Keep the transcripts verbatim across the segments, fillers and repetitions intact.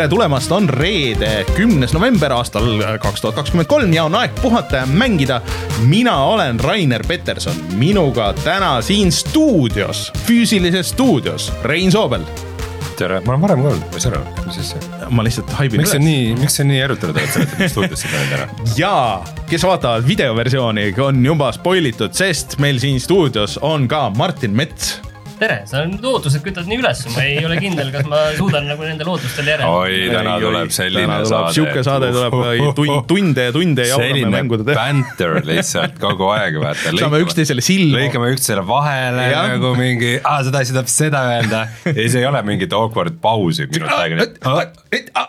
tere tulemast, on reede, kümnes november aastal kaks tuhat kakskümmend kolm ja on aeg puhata ja mängida. Mina olen Rainer Peterson, minuga täna siin stuudios, füüsilises stuudios, Rein Soobel. Tere, ma olen varem kuulnud, mis ära, mis siis see? Ma lihtsalt haibin miks üles. Nii, miks see nii erutanud, et sa oled stuudiosse täna täna? Jaa, kes vaatavad videoversiooni, on juba spoilitud, sest meil siin stuudios on ka Martin Mets. Tere, sa lootused kütad nii üles, ma ei ole kindel, kas ma suudan nagu nende lootustel järele. Oi, täna ei, tuleb selline täna tuleb saade. Siuke saade tuleb tund, tunde ja tunde ja selline mängude. Banter lihtsalt kogu aeg. Vaata. Saame üksteisele silma. Lõikame üksteisele vahele ja. Nagu mingi, ah, seda ei seda seda öelda. Ja see ei ole mingit awkward pausi minut aega.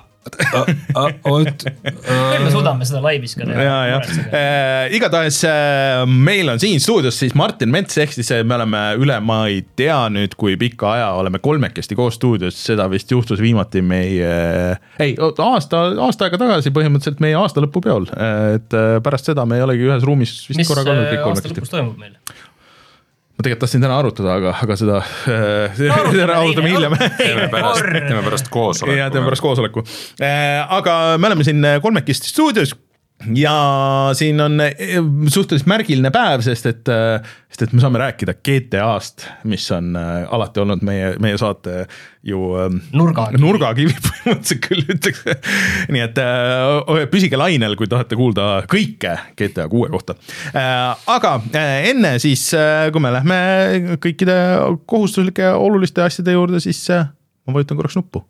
me suudame seda laivis ka teha. Ja, ja. Äh, igatahes äh, meil on siin stuudios siis Martin Mets, ehk siis me oleme üle, ma ei tea nüüd, kui pikka aja oleme kolmekesti koos stuudios, seda vist juhtus viimati meie, ei, aasta, aasta aega tagasi põhimõtteliselt meie aasta lõpupeol, et pärast seda me ei olegi ühes ruumis vist mis korraga olnud kõik kolmekesti. Mis aasta lõpus toimub meil? Ma tegelikult tahtsin täna arutada, aga, aga seda äh, no, arutame hiljem. Teeme pärast, teeme pärast koosoleku. Ja, teeme pärast koosoleku. Äh, aga me oleme siin kolmekesti stuudios ja siin on suhteliselt märgiline päev, sest et, sest et me saame rääkida G T A-st, mis on alati olnud meie, meie saate ju nurgakivi, nurgakivi põhimõtteliselt küll ütleks. Nii et püsige lainel, kui tahate kuulda kõike G T A kuue kohta. Aga enne siis, kui me lähme kõikide kohustuslike oluliste asjade juurde, siis ma vajutan korraks nuppu.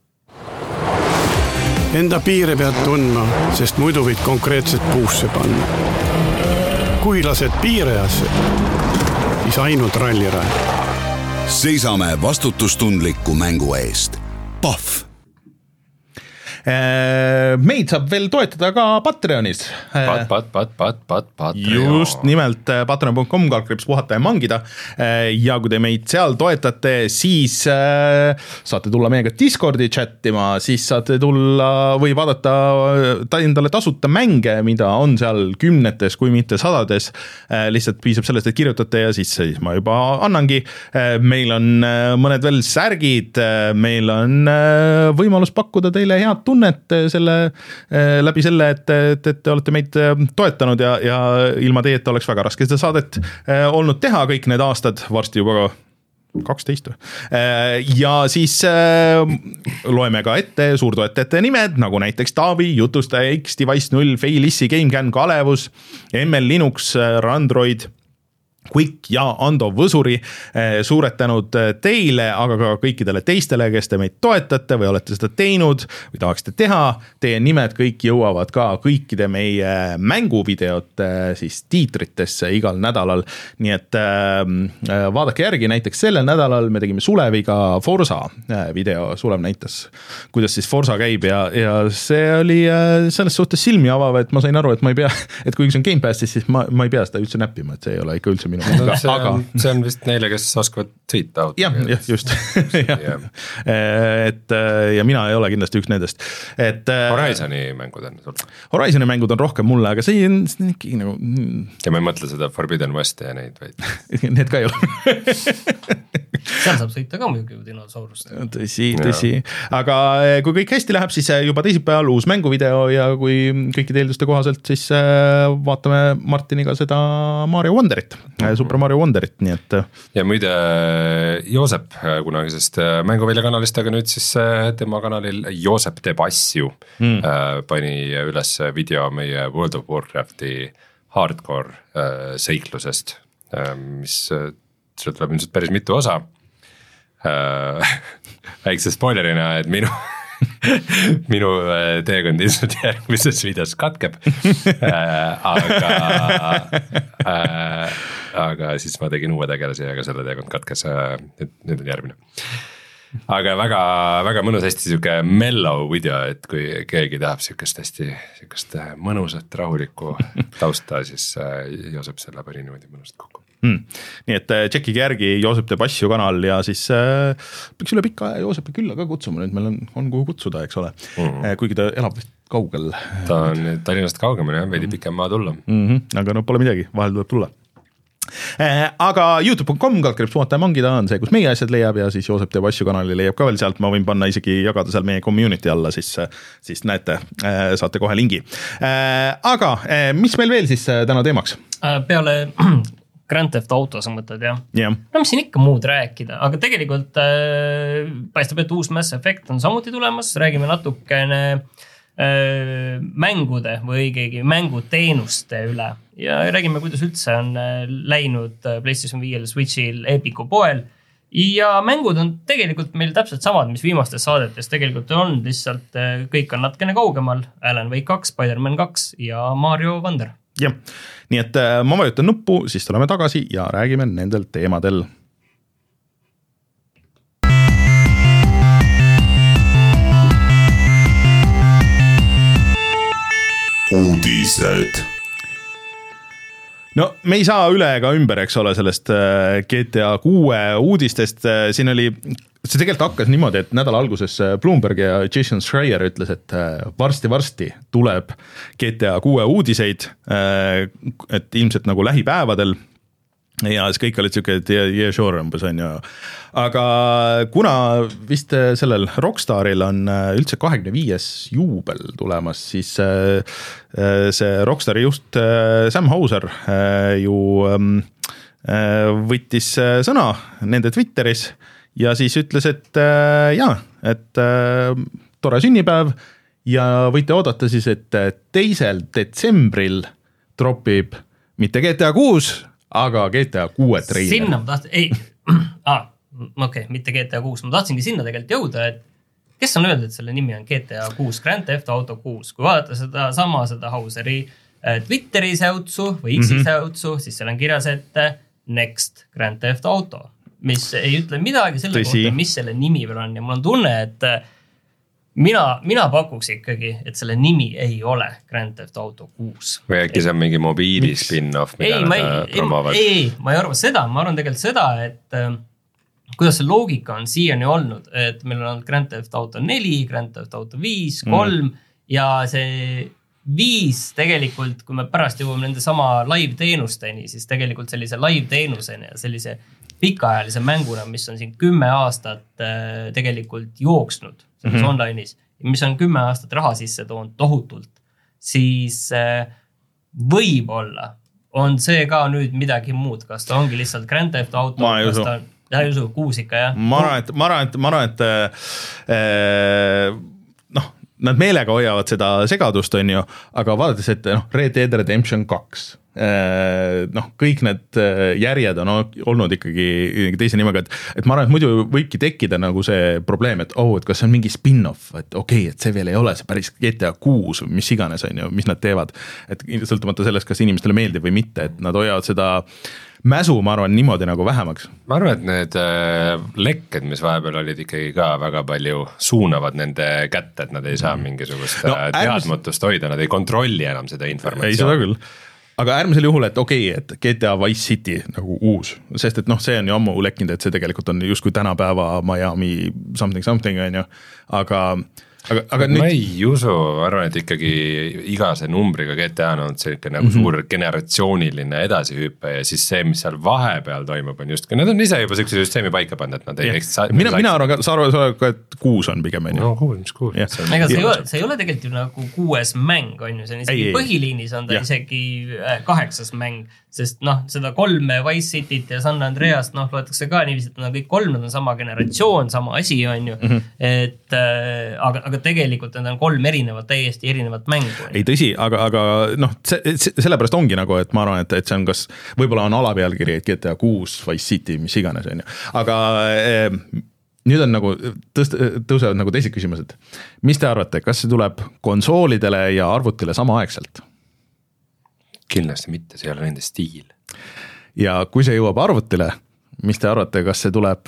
Enda piire pead tundma, sest muidu võid konkreetselt puusse panna. Kui lased piirajasse, siis ainult ralliraja. Seisame vastutustundliku mängu eest. Pahv! Meid saab veel toetada ka Patreonis. Pat, pat, pat, pat, pat, Patreon. Just nimelt patreon punkt com kaldkriips puhata ja mangida. Ja kui te meid seal toetate, siis saate tulla meiega Discordi chattima, siis saate tulla või vaadata endale tasuta mänge, mida on seal kümnetes, kui mitte sadades. Lihtsalt piisab sellest, et kirjutate ja siis, siis ma juba annangi. Meil on mõned veel särgid, meil on võimalus pakkuda teile head tunnet selle, läbi selle, et, et, et te olete meid toetanud ja, ja ilma teeta oleks väga raske seda saadet olnud teha kõik need aastad, varsti juba kaksteist. Ja siis loeme ka ette suurtoetajate nimed, nagu näiteks Taavi, Jutustaja X, Device null, Failissi, GameCAN, Kalevus, M L Linux, Randroid, Quick ja Ando Võsuri. Suured tänud teile, aga ka kõikidele teistele, kes te meid toetate või olete seda teinud või tahaksite teha. Teie nimed kõik jõuavad ka kõikide meie mänguvideote siis tiitritesse igal nädalal. Nii et äh, vaadake järgi, näiteks sellel nädalal me tegime Suleviga Forza video. Sulev näitas, kuidas siis Forza käib ja, ja see oli selles suhtes silmi avav, et ma sain aru, et ma ei pea, et kui see on Game Passis, siis ma, ma ei pea seda üldse näppima, et see ei ole ikka üldse minu no, see, aga... on, see on vist neile, kes oskavad sõita auto. Jah, jah, just. ja. Et, ja mina ei ole kindlasti üks nendest. Et, Horizoni mängud on sul? Horizoni mängud on rohkem mulle, aga see on ikkagi nagu... Ja ma ei mõtle seda Forbidden West ja neid, vaid... Need ka ei ole. Seal saab sõita ka muidugi dinosaurust. Tõsi, tõsi. Aga kui kõik hästi läheb, siis juba teisipäeval uus mänguvideo ja kui kõikide eelduste kohaselt, siis vaatame Martiniga seda Mario Wonderit, Super Mario Wonderit, nii et... Ja muide, Joosep kunagisest mänguväljakanalist, aga nüüd siis tema kanalil Joosep teeb asju mm. pani üles video meie World of Warcrafti hardcore seiklusest, mis seal tuleb ilmselt päris mitu osa. Väikse spoilerina, et minu minu teekond ilmselt järgmises videos katkeb, aga aga siis ma tegin uue tegelasi, aga selle teekond katkes, nüüd on järgmine. Aga väga, väga mõnus, hästi siuke mellow video, et kui keegi tahab siukest hästi siukest mõnusat rahulikku tausta, siis Joosep selle pani niimoodi mõnusat kokku. Hmm. Nii et tšekkige järgi Joosep teeb asju kanal ja siis äh, peaks üle pikka aja Joosepi külla ka kutsuma, nüüd meil on, on kuhu kutsuda, eks ole, mm-hmm. kuigi ta elab vist kaugel. Ta on Tallinnast kaugemal ja veidi pikem maa tulla. Mm-hmm. Aga no pole midagi, vahel tuleb tulla. Aga youtube dot com kaldkriips puhata ja mangida on see, kus meie asjad leiab ja siis Joosep teeb asju kanali leiab ka veel sealt, ma võin panna isegi jagada seal meie community alla, siis, siis näete, saate kohe lingi. Aga mis meil veel siis täna teemaks? Peale Grand Theft Auto sa mõtled, jah? Yeah. No mis siin ikka muud rääkida, aga tegelikult äh, paistab, et uus Mass Effect on samuti tulemas, räägime natukene äh, mängude või õigegi mänguteenuste üle ja räägime, kuidas üldse on äh, läinud PlayStation viiel, Switchil, Epiku poel ja mängud on tegelikult meil täpselt samad, mis viimastes saadetes tegelikult on, lihtsalt äh, kõik on natkene kaugemal, Alan Wake kaks, Spider-Man kaks ja Mario Wonder. Jah, nii et ma vajutan nuppu, siis tuleme tagasi ja räägime nendel teemadel. Uudised. No me ei saa üle ega ümber, eks ole, sellest G T A kuue uudistest, siin oli, see tegelikult hakkas niimoodi, et nädala alguses Bloomberg ja Jason Schreier ütles, et varsti-varsti tuleb G T A kuue uudiseid, et ilmselt nagu lähipäevadel ja siis kõik olid siuke, et yeah, sure umbes on ju. Aga kuna vist sellel Rockstaril on üldse kahekümne viies juubel tulemas, siis see Rockstari just Sam Houser ju võttis sõna nende Twitteris ja siis ütles, et jaa, et tore sünnipäev ja võite oodata siis, et teisel detsembril tropib mitte G T A kuus, aga G T A kuue treiler. Sinna ma tahtsin, ei, ah, okei, okay, mitte G T A kuus, ma tahtsingi sinna tegelikult jõuda, et kes on öeldud, et selle nimi on G T A kuus, Grand Theft Auto kuus, kui vaadata seda sama, seda Hauseri Twitteri säutsu või X-i mm-hmm. säutsu, siis seal on kirjas, et Next Grand Theft Auto, mis ei ütle midagi selle Tõsi. kohta, mis selle nimi veel on ja mul on tunne, et mina, mina pakuks ikkagi, et selle nimi ei ole Grand Theft Auto kuus. Või äkki see on mingi mobiili spin-off, mida ei, nad promovad? Ei, ei, ma ei arva seda, ma arvan tegelikult seda, et äh, kuidas see loogika on siiani olnud, et meil on Grand Theft Auto neli, Grand Theft Auto viis, kolm mm. ja see viis tegelikult, kui me pärast jõuame nende sama live-teenusteni, siis tegelikult sellise live-teenuseni ja sellise pikaajalise mänguna, mis on siin kümme aastat äh, tegelikult jooksnud selles mm-hmm. online'is, mis on kümme aastat raha sisse toonud tohutult, siis äh, võib-olla on see ka nüüd midagi muud, kas ta ongi lihtsalt Grand Theft Auto, kas ta on, ta ei usu, kuus ikka, jah? Ma arvan, et, ma arvan, et, ma arvan, et äh, noh, nad meelega hoiavad seda segadust, on ju, aga vaadates, et noh, Red Dead Redemption kaks, noh, kõik need järjed on olnud ikkagi teise nimega, et, et ma arvan, et muidu võibki tekkida nagu see probleem, et oh, et kas see on mingi spin-off, et okei, okay, et see veel ei ole, see päris G T A kuus, mis iganes on ju, mis nad teevad, et sõltumata sellest, kas inimestele meeldib või mitte, et nad hoiavad seda mäsu, ma arvan, niimoodi nagu vähemaks. Ma arvan, et need äh, lekked, mis vahepeal olid ikkagi ka väga palju suunavad nende kätte, et nad ei saa mingisugust no, teadmatust hoida, nad ei kontrolli enam seda informatsiooni. Ei, seda küll. Aga äärmisel juhul, et okei, okay, et G T A Vice City nagu uus, sest et noh, see on ju ammu lekkinud, et see tegelikult on justkui tänapäeva Miami something something on ju, aga Aga, aga ma nüüd... ei usu, arvan, et ikkagi iga see numbriga G T A on olnud selline nagu mm-hmm. suur generatsiooniline edasihüppe ja siis see, mis seal vahepeal toimub, on just, nad on ise juba sellise süsteemi paika pannud, et nad ei... Sa, mina, mina arvan, sa arvan, et kuus on pigem. No kuus, mis kuus. Ega see ei, ole, see ei ole tegelikult ju nagu kuues mäng, on ju, see on isegi ei, põhiliinis on ta ja. isegi kaheksas mäng, sest noh, seda kolme Vice Cityt ja San Andreast, noh, loetakse ka niiviisi, et nad kõik kolm, nad on sama generatsioon, sama asi, on ju, mm-hmm. et äh, aga, aga tegelikult need on kolm erinevat, täiesti erinevat mängu. Ei tõsi, aga, aga noh, see, see, sellepärast ongi nagu, et ma arvan, et, et see on kas, võib-olla on alapealkiri, et G T A kuus, Vice City, mis iganes, on ju, aga eh, nüüd on nagu, tõst, tõusevad nagu teised küsimused. Mis te arvate, kas see tuleb konsoolidele ja arvutile samaaegselt? Kindlasti mitte, see ei ole nende stiil. Ja kui see jõuab arvutile, mis te arvate, kas see tuleb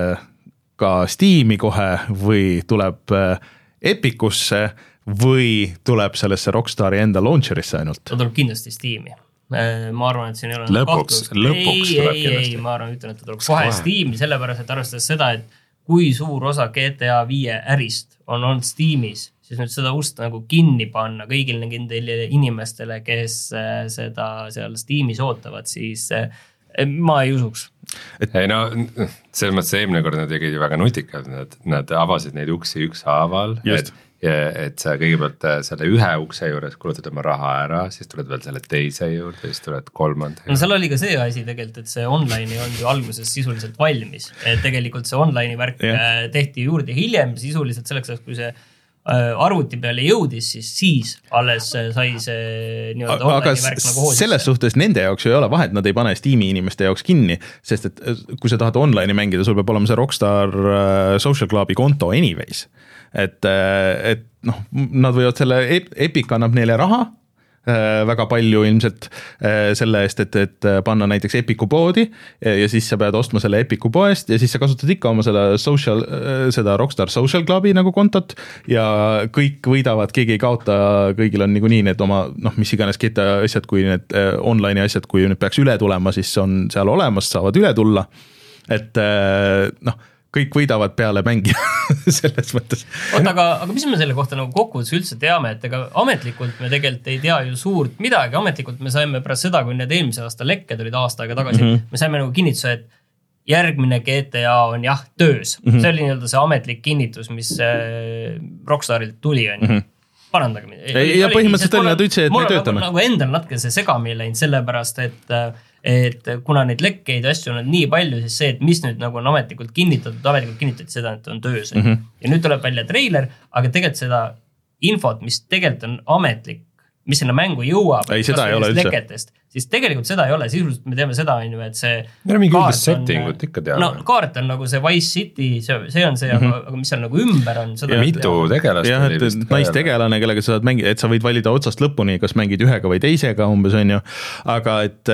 ka Steam'i kohe või tuleb Epicusse või tuleb sellesse Rockstari enda launcherisse ainult? Ta tuleb kindlasti Steam'i. Ma arvan, et siin ei ole lõpuks, lõpuks ei, ei, ei, ma arvan, ütlen, et ta tuleb kohe Steam'i, sellepärast, et arvestades seda, et kui suur osa G T A viie ärist on olnud Steam'is, siis nüüd seda ust nagu kinni panna kõigil nendele inimestele, kes seda seal Steam'is ootavad, siis ma ei usuks. Et... ei no, selles mõttes eelmine kord nad tegid ju väga nutikad, nad, nad avasid neid uksi ükshaaval, et, et sa kõigepealt selle ühe ukse juures kulutad oma raha ära, siis tuled veel selle teise juurde, siis tuled kolmanda. No seal oli ka see asi tegelikult, et see online ei olnud ju alguses sisuliselt valmis, et tegelikult see online'i värk yeah. tehti juurde hiljem sisuliselt selleks, kui see arvuti peale jõudis, siis siis alles sai see nii-öelda online'i värk nagu hoosisse. Selles suhtes nende jaoks ei ole vahet, nad ei pane Steam'i inimeste jaoks kinni, sest et kui sa tahad online'i mängida, sul peab olema see Rockstar Social Clubi konto anyways. Et, et noh, nad võivad selle, Epic annab neile raha, väga palju ilmselt selle eest, et, et panna näiteks Epiku poodi ja siis sa pead ostma selle Epiku poest ja siis sa kasutad ikka oma selle social, seda Rockstar Social Clubi nagu kontot ja kõik võidavad, keegi ei kaota, kõigil on niikuinii need oma, noh, mis iganes G T A asjad, kui need online'i asjad, kui need peaks üle tulema, siis on seal olemas, saavad üle tulla, et noh, kõik võidavad peale mängida selles mõttes. Oota, aga, aga mis me selle kohta nagu kokkuvõttes üldse teame, et ega ametlikult me tegelikult ei tea ju suurt midagi, ametlikult me saime pärast seda, kui need eelmise aasta lekked olid aasta aega tagasi, mm -hmm. me saime nagu kinnituse, et järgmine G T A on jah töös. Mm -hmm. See oli nii-öelda see ametlik kinnitus, mis Rockstarilt tuli, on ju. Mm -hmm. Parandage. Ja põhimõtteliselt oli nad ütlesid, et me töötame. Nagu endal natuke see segamini läinud sellepärast, et et kuna neid lekkeid ja asju on nii palju, siis see, et mis nüüd nagu on ametlikult kinnitatud, ametlikult kinnitati seda, et on töös. Mm -hmm. Ja nüüd tuleb välja treiler, aga tegelikult seda infot, mis tegelikult on ametlik, mis sinna mängu jõuab, ei, seda ei ole üldse. Leketest, siis tegelikult seda ei ole, sisuliselt me teeme seda, et see meil on mingi üldist settingut ikka teada. No kaart on nagu see Vice City, see, see on see, mm -hmm. aga, aga mis seal nagu ümber on seda ja mitu tegelast jah, et naistegelane, kellega sa saad mängida, et sa võid valida otsast lõpuni, kas mängid ühega või teisega umbes on ju, aga et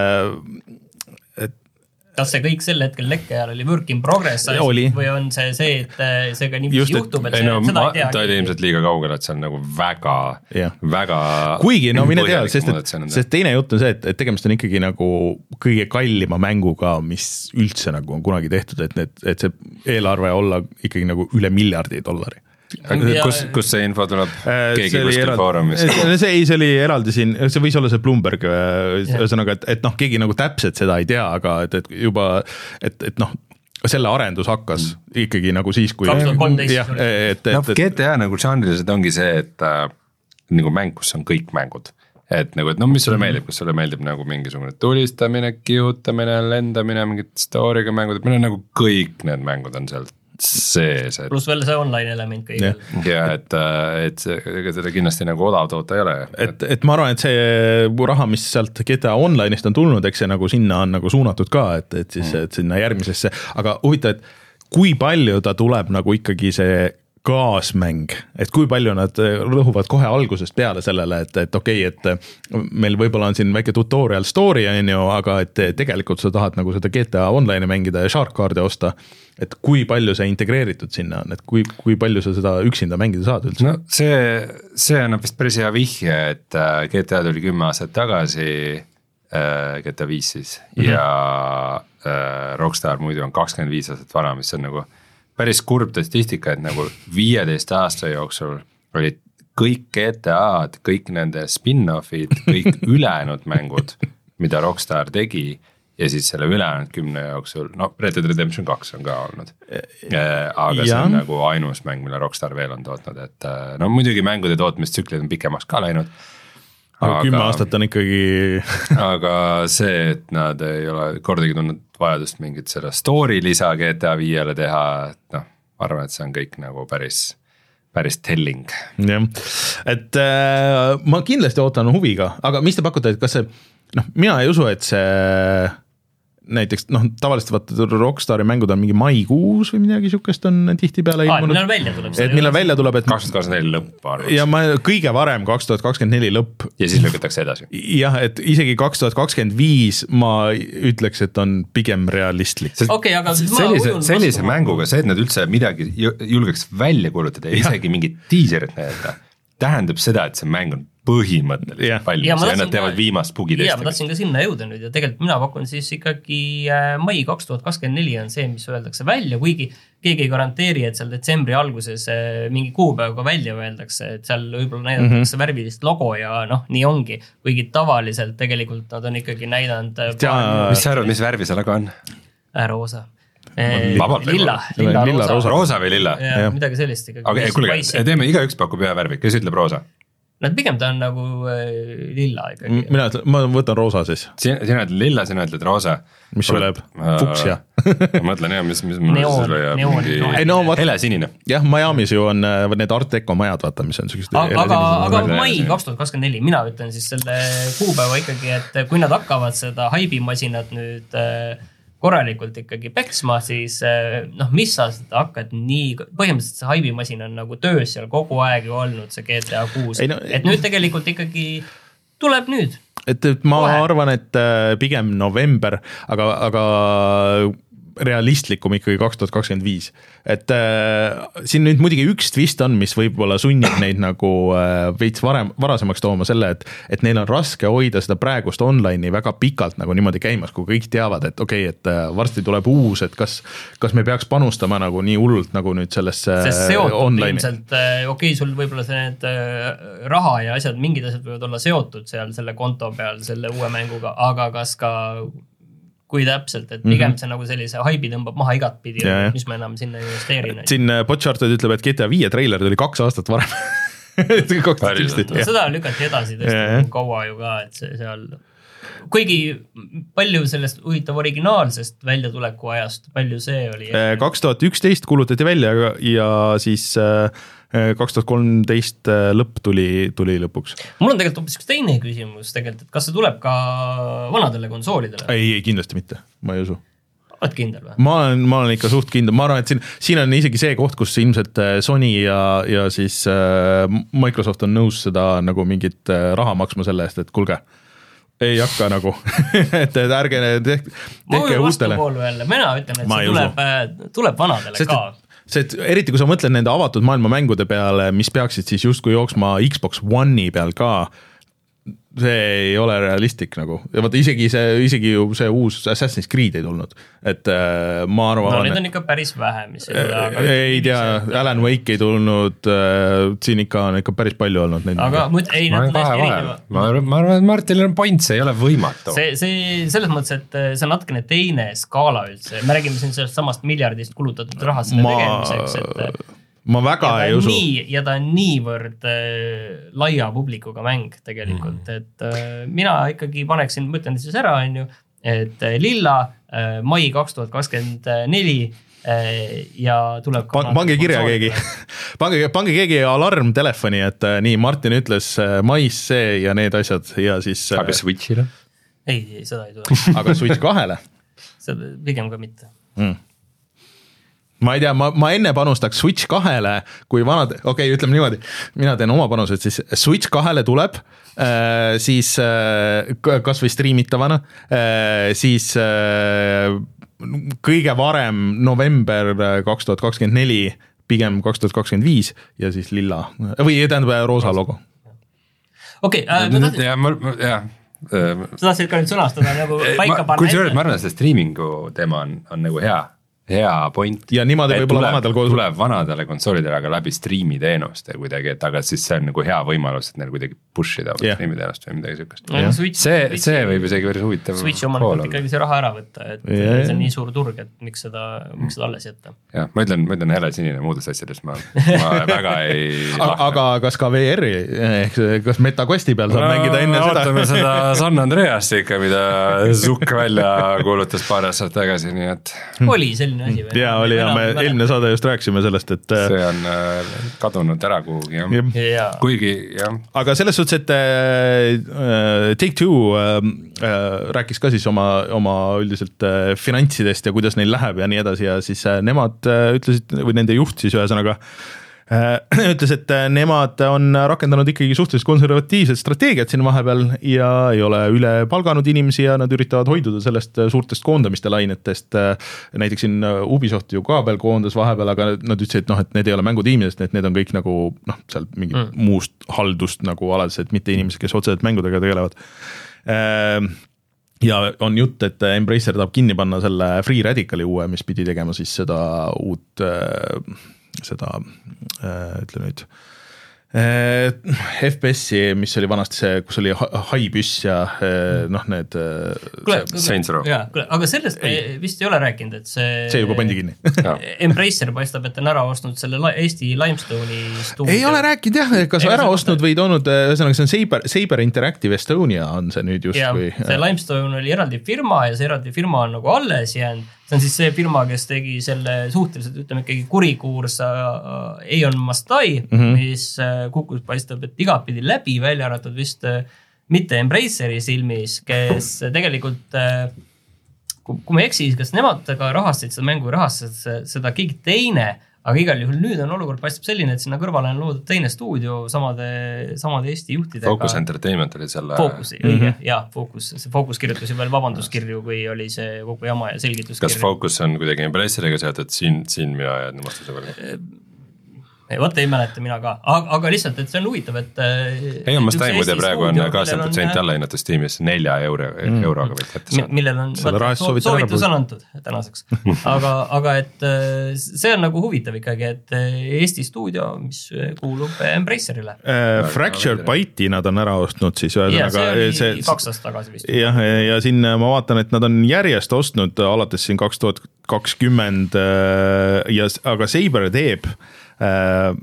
kas see kõik sel hetkel lekke ajal oli work in progress oli. Või on see see, et see ka nii mis juhtub, et ei, see, no, seda ma, ei tea. Ta oli ilmselt liiga kaugel, et see on nagu väga, yeah. väga kuigi, no mine tea, sest, et, sest teine jutt on see, et, et tegemist on ikkagi nagu kõige kallima mänguga, mis üldse nagu on kunagi tehtud, et, need, et see eelarve olla ikkagi nagu üle miljardi dollari. Kus, kus see info tuleb? Keegi kuskil foorumis? See ei, see oli eraldi siin, see võis olla see Bloomberg, ühesõnaga, et, et noh, keegi nagu täpselt seda ei tea, aga et, et juba, et, et noh, selle arendus hakkas mm. ikkagi nagu siis, kui kaks tuhat kolmteist jah, et, et, no, G T A nagu žanriliselt ongi see, et äh, nagu mäng, kus on kõik mängud. Et nagu, et no mis sulle meeldib, kas sulle meeldib nagu mingisugune tulistamine, kihutamine, lendamine, mingid story'ga mängud, et meil on nagu kõik need mängud on sealt sees. Et... pluss veel see online element kõigil. Ja et, et see, seda kindlasti nagu odav toota ei ole. Et, et ma arvan, et see raha, mis sealt G T A Online'ist on tulnud, eks see nagu sinna on nagu suunatud ka, et, et siis et sinna järgmisesse, aga huvitav, et kui palju ta tuleb nagu ikkagi see kaasmäng, et kui palju nad rõhuvad kohe algusest peale sellele, et, et okei, okay, et meil võib-olla on siin väike tutorial story, on ju, aga et tegelikult sa tahad nagu seda G T A Online'i mängida ja Shark Card'e osta, et kui palju see integreeritud sinna on, et kui, kui palju sa seda üksinda mängida saad üldse? No see, see on vist päris hea vihje, et G T A tuli kümme aastat tagasi, G T A viis siis, mm -hmm. ja Rockstar muidu on kakskümmend viis aastat vana, mis on nagu päris kurb statistika, et nagu viieteist aasta jooksul olid kõik G T A-d, kõik nende spin-offid, kõik ülejäänud mängud, mida Rockstar tegi ja siis selle ülejäänud kümne jooksul, no Red Dead Redemption kaks on ka olnud, aga ja. See on nagu ainus mäng, mille Rockstar veel on tootnud, et no muidugi mängude tootmistsüklid on pikemaks ka läinud. Aga kümme aastat on ikkagi aga see, et nad ei ole kordagi tundnud vajadust mingit seda story lisa G T A viiele teha, et noh, ma arvan, et see on kõik nagu päris, päris telling. jah, et äh, ma kindlasti ootan huviga, aga mis te pakute, et kas see, noh, mina ei usu, et see näiteks, noh, tavaliselt vaata Rockstari mängud on mingi maikuus või midagi sihukest on tihti peale ilmunud. Millal välja tuleb? Et millal välja tuleb, et kaks tuhat kakskümmend neli lõpp arvaks. Ja ma kõige varem kaks tuhat kakskümmend neli lõpp. Ja siis lükatakse edasi. Jah, et isegi kaks tuhat kakskümmend viis ma ütleks, et on pigem realistlik. Okay, aga sellise, sellise mänguga see, et nad üldse midagi julgeks välja kuulutada ja isegi mingit teaserit näidata, tähendab seda, et see mäng on põhimõtteliselt Yeah. valmis ja, ja nad teevad viimast bugitesti. Ja ma tahtsin ka sinna jõuda nüüd ja tegelikult mina pakun siis ikkagi mai kaks tuhat kakskümmend neli on see, mis öeldakse välja, kuigi keegi ei garanteeri, et seal detsembri alguses mingi kuupäevaga välja öeldakse, et seal võib-olla näidatakse mm-hmm. värvilist logo ja noh, nii ongi, kuigi tavaliselt tegelikult nad on ikkagi näidanud mis sa arvad, mis värvi seal aga on? Roosa Lilla, lilla, lilla roosa. roosa. Roosa või lilla? Ja, midagi sellist ikkagi. Okay, kuulge, teeme igaüks pakub ühe värvi, kes ütleb roosa? No pigem ta on nagu äh, lilla ikkagi. Mina, ma võtan roosa siis. Sina, sina ütled lilla, sina ütled roosa. Mis sul läheb? Fuksja. Ma mõtlen, jah, mis, mis mul neoon, neoon, mingi no, hele sinine. Jah, Miami's ju on need Art Deco majad, vaata, mis on sellised aga, aga, aga mai kaks tuhat kakskümmend neli, mina ütlen siis selle kuupäeva ikkagi, et kui nad hakkavad seda haibimasinat nüüd äh, korralikult ikkagi peksma, siis noh, mis sa seda hakkad nii, põhimõtteliselt see haibimasin on nagu töös seal kogu aeg ju olnud, see G T A kuus, no, et nüüd tegelikult ikkagi tuleb nüüd. Et, et ma Kohe. arvan, et pigem november, aga, aga realistlikum ikkagi kaks tuhat kakskümmend viis. Et äh, siin nüüd muidugi üks twist on, mis võib-olla sunnib neid nagu äh, veits varem, varasemaks tooma selle, et, et neil on raske hoida seda praegust online'i väga pikalt nagu niimoodi käimas, kui kõik teavad, et okei, okay, et äh, varsti tuleb uus, et kas, kas me peaks panustama nagu nii hullult nagu nüüd sellesse seotud online'i. Ilmselt, okei, okay, sul võib-olla see need äh, raha ja asjad, mingid asjad võivad olla seotud seal selle konto peal, selle uue mänguga, aga kas ka kui täpselt, et pigem see nagu sellise haibi tõmbab maha igat pidi, ja, mis ma enam sinna investeerin. Siin Botcharted ütleb, et G T A viie treiler tuli kaks aastat varem. no, seda lükati edasi tõesti kaua ju ka, et see seal kuigi palju sellest huvitav originaalsest väljatuleku ajast, palju see oli? kaks tuhat üksteist kuulutati välja ja siis kaks tuhat kolmteist lõpp tuli, tuli lõpuks. Mul on tegelikult hoopis üks teine küsimus tegelikult, et kas see tuleb ka vanadele konsoolidele? Ei, ei, kindlasti mitte, ma ei usu. Oled kindel või? Ma olen, ma olen ikka suht kindel, ma arvan, et siin, siin on isegi see koht, kus ilmselt Sony ja, ja siis Microsoft on nõus seda nagu mingit raha maksma selle eest, et kulge, ei hakka nagu, et ärge tehke, tehke uustele. Mina ütlen, et see tuleb, tuleb vanadele Sest, ka. See, et eriti kui sa mõtled nende avatud maailma mängude peale, mis peaksid siis justkui jooksma Xbox One'i peal ka, see ei ole realistlik nagu. Ja vaata isegi see, isegi ju see uus Assassin's Creed ei tulnud. Et äh, ma arvan... No need on ikka päris vähe, mis ei ole. Äh, ei tea, Alan Wake ei tulnud, äh, siin ikka on ikka päris palju olnud. Neid aga mõt, ei, ma, ma, ma arvan, et Martinil on point, see ei ole võimatu. See, see selles mõttes, et see on natukene teine skaala üldse. Me räägime siin sellest samast miljardist kulutatud raha selle ma... tegemiseks, et... Ma väga ei usu. Nii, ja ta on niivõrd äh, laia publikuga mäng tegelikult, mm. et äh, mina ikkagi paneksin, mõtlen siis ära, on ju, et äh, lilla, äh, mai kaks tuhat kakskümmend neli äh, ja tuleb ka... Pange kirja keegi, pange, pange keegi alarm telefoni, et äh, nii, Martin ütles äh, mais see ja need asjad ja siis... Äh, aga Switchile? Ei, ei, seda ei tule. Aga Switch kahele? Seda pigem ka mitte. Mm. Ma ei tea, ma, ma enne panustaks Switch kahele, kui vanad, okei, okay, ütleme niimoodi, mina teen oma panused, siis Switch kahele tuleb, äh, siis äh, kas või striimitavana, äh, siis äh, kõige varem november kaks tuhat kakskümmend neli, pigem kaks tuhat kakskümmend viis ja siis lilla, või tähendab roosa logo. Okei, okay, äh, ma tahtsin... jah. Sa tahtsid ka nüüd sõnastada nagu paika panna. Kui see öeld, ma arvan, see streamingu teema on, on nagu hea. hea point. Ja niimoodi võib-olla vanadel koos... tuleb vanadele konsoolidele, aga läbi streami teenust kuidagi, et aga siis see on nagu hea võimalus, et neil kuidagi push ida yeah. streami teenust või midagi sükast. No, Switch, see, Switch, see võib isegi päris huvitav. Switchi omanikult ikkagi see raha ära võtta, et yeah. see on nii suur turg, et miks seda, miks seda alles jätta. Jah, ma ütlen, ma ütlen hele sinine muudest asjadest, ma, ma väga ei aga, aga kas ka V R-i, ehk kas MetaQuesti peal saab no, mängida enne seda? Ootame seda San Andreast ikka, mida Zukk välja kuulutas paar aastat tagasi, nii et... Oli selline asi või? Jaa, oli ja me eelmine saade just rääksime sellest, et see on äh, kadunud ära kuhugi jah. Ja. Kuigi jah. Aga selles suhtes, et äh, Take-Two äh, rääkis ka siis oma, oma üldiselt äh, finantsidest ja kuidas neil läheb ja nii edasi ja siis äh, nemad äh, ütlesid, või nende juht siis ühesõnaga ütles, et nemad on rakendanud ikkagi suhteliselt konservatiivset strateegiat siin vahepeal ja ei ole üle palganud inimesi ja nad üritavad hoiduda sellest suurtest koondamiste lainetest. Näiteks siin Ubisoft ju ka veel koondas vahepeal, aga nad ütlesid, et, noh, et need ei ole mängutiimidest, et need on kõik nagu noh, seal mingi mm. muust haldust nagu alades, et mitte inimesed, kes otseselt mängudega tegelevad. Ja on jutt, et Embracer tahab kinni panna selle Free Radicali uue, mis pidi tegema siis seda uut seda, ütle nüüd, F P S-i, mis oli vanasti see, kus oli haipüss ja noh, need Saints Row. Aga sellest ei. Vist ei ole rääkinud, et see see juba pandi kinni. Embracer paistab, et on ära ostnud selle Eesti Limestone'i stuudio. Ei ole rääkinud jah, kas ei, ära ostnud või toonud, ühesõnaga see on Saber, Saber Interactive Estonia on see nüüd just. Ja, või, see Limestone oli eraldi firma ja see eraldi firma on nagu alles jäänud. See on siis see firma, kes tegi selle suhteliselt, ütleme ikkagi kurikuursa Aeon Mastai, mm-hmm. mis kukkus paistab, et igapidi läbi välja arvatud vist mitte Embraceri silmis, kes tegelikult, kui me eksis, kas nemad ka rahastasid seda mängu või rahastasid seda keegi teine, aga igal juhul nüüd on olukord paistab selline, et sinna kõrvale on loodud teine stuudio samade, samade Eesti juhtidega. Focus Entertainment oli selle... Focus, mm-hmm. jah, Focus. See Focus kirjutas ju veel vabanduskirju, kui oli see kogu jama ja selgituskirju. Kas Focus on kuidagi Embraceriga seotud, siin, siin mina jääd vastuse veel? Võt ei mäleta mina ka, aga, aga lihtsalt, et see on huvitav, et ei on, ma staim muide praegu on kakskümmend protsenti allahinnatud tiimis nelja euro, mm. euroga võid kätte saada. Millel on soovitus on antud tänaseks. aga, aga et see on nagu huvitav ikkagi, et Eesti stuudio, mis kuulub Embracerile. Uh, Fractured Byte'i nad on ära ostnud siis. Ja, see oli see, kaks aastat tagasi vist. Ja, ja siin ma vaatan, et nad on järjest ostnud alates siin kaks tuhat kakskümmend, ja, aga Saber teeb Äh,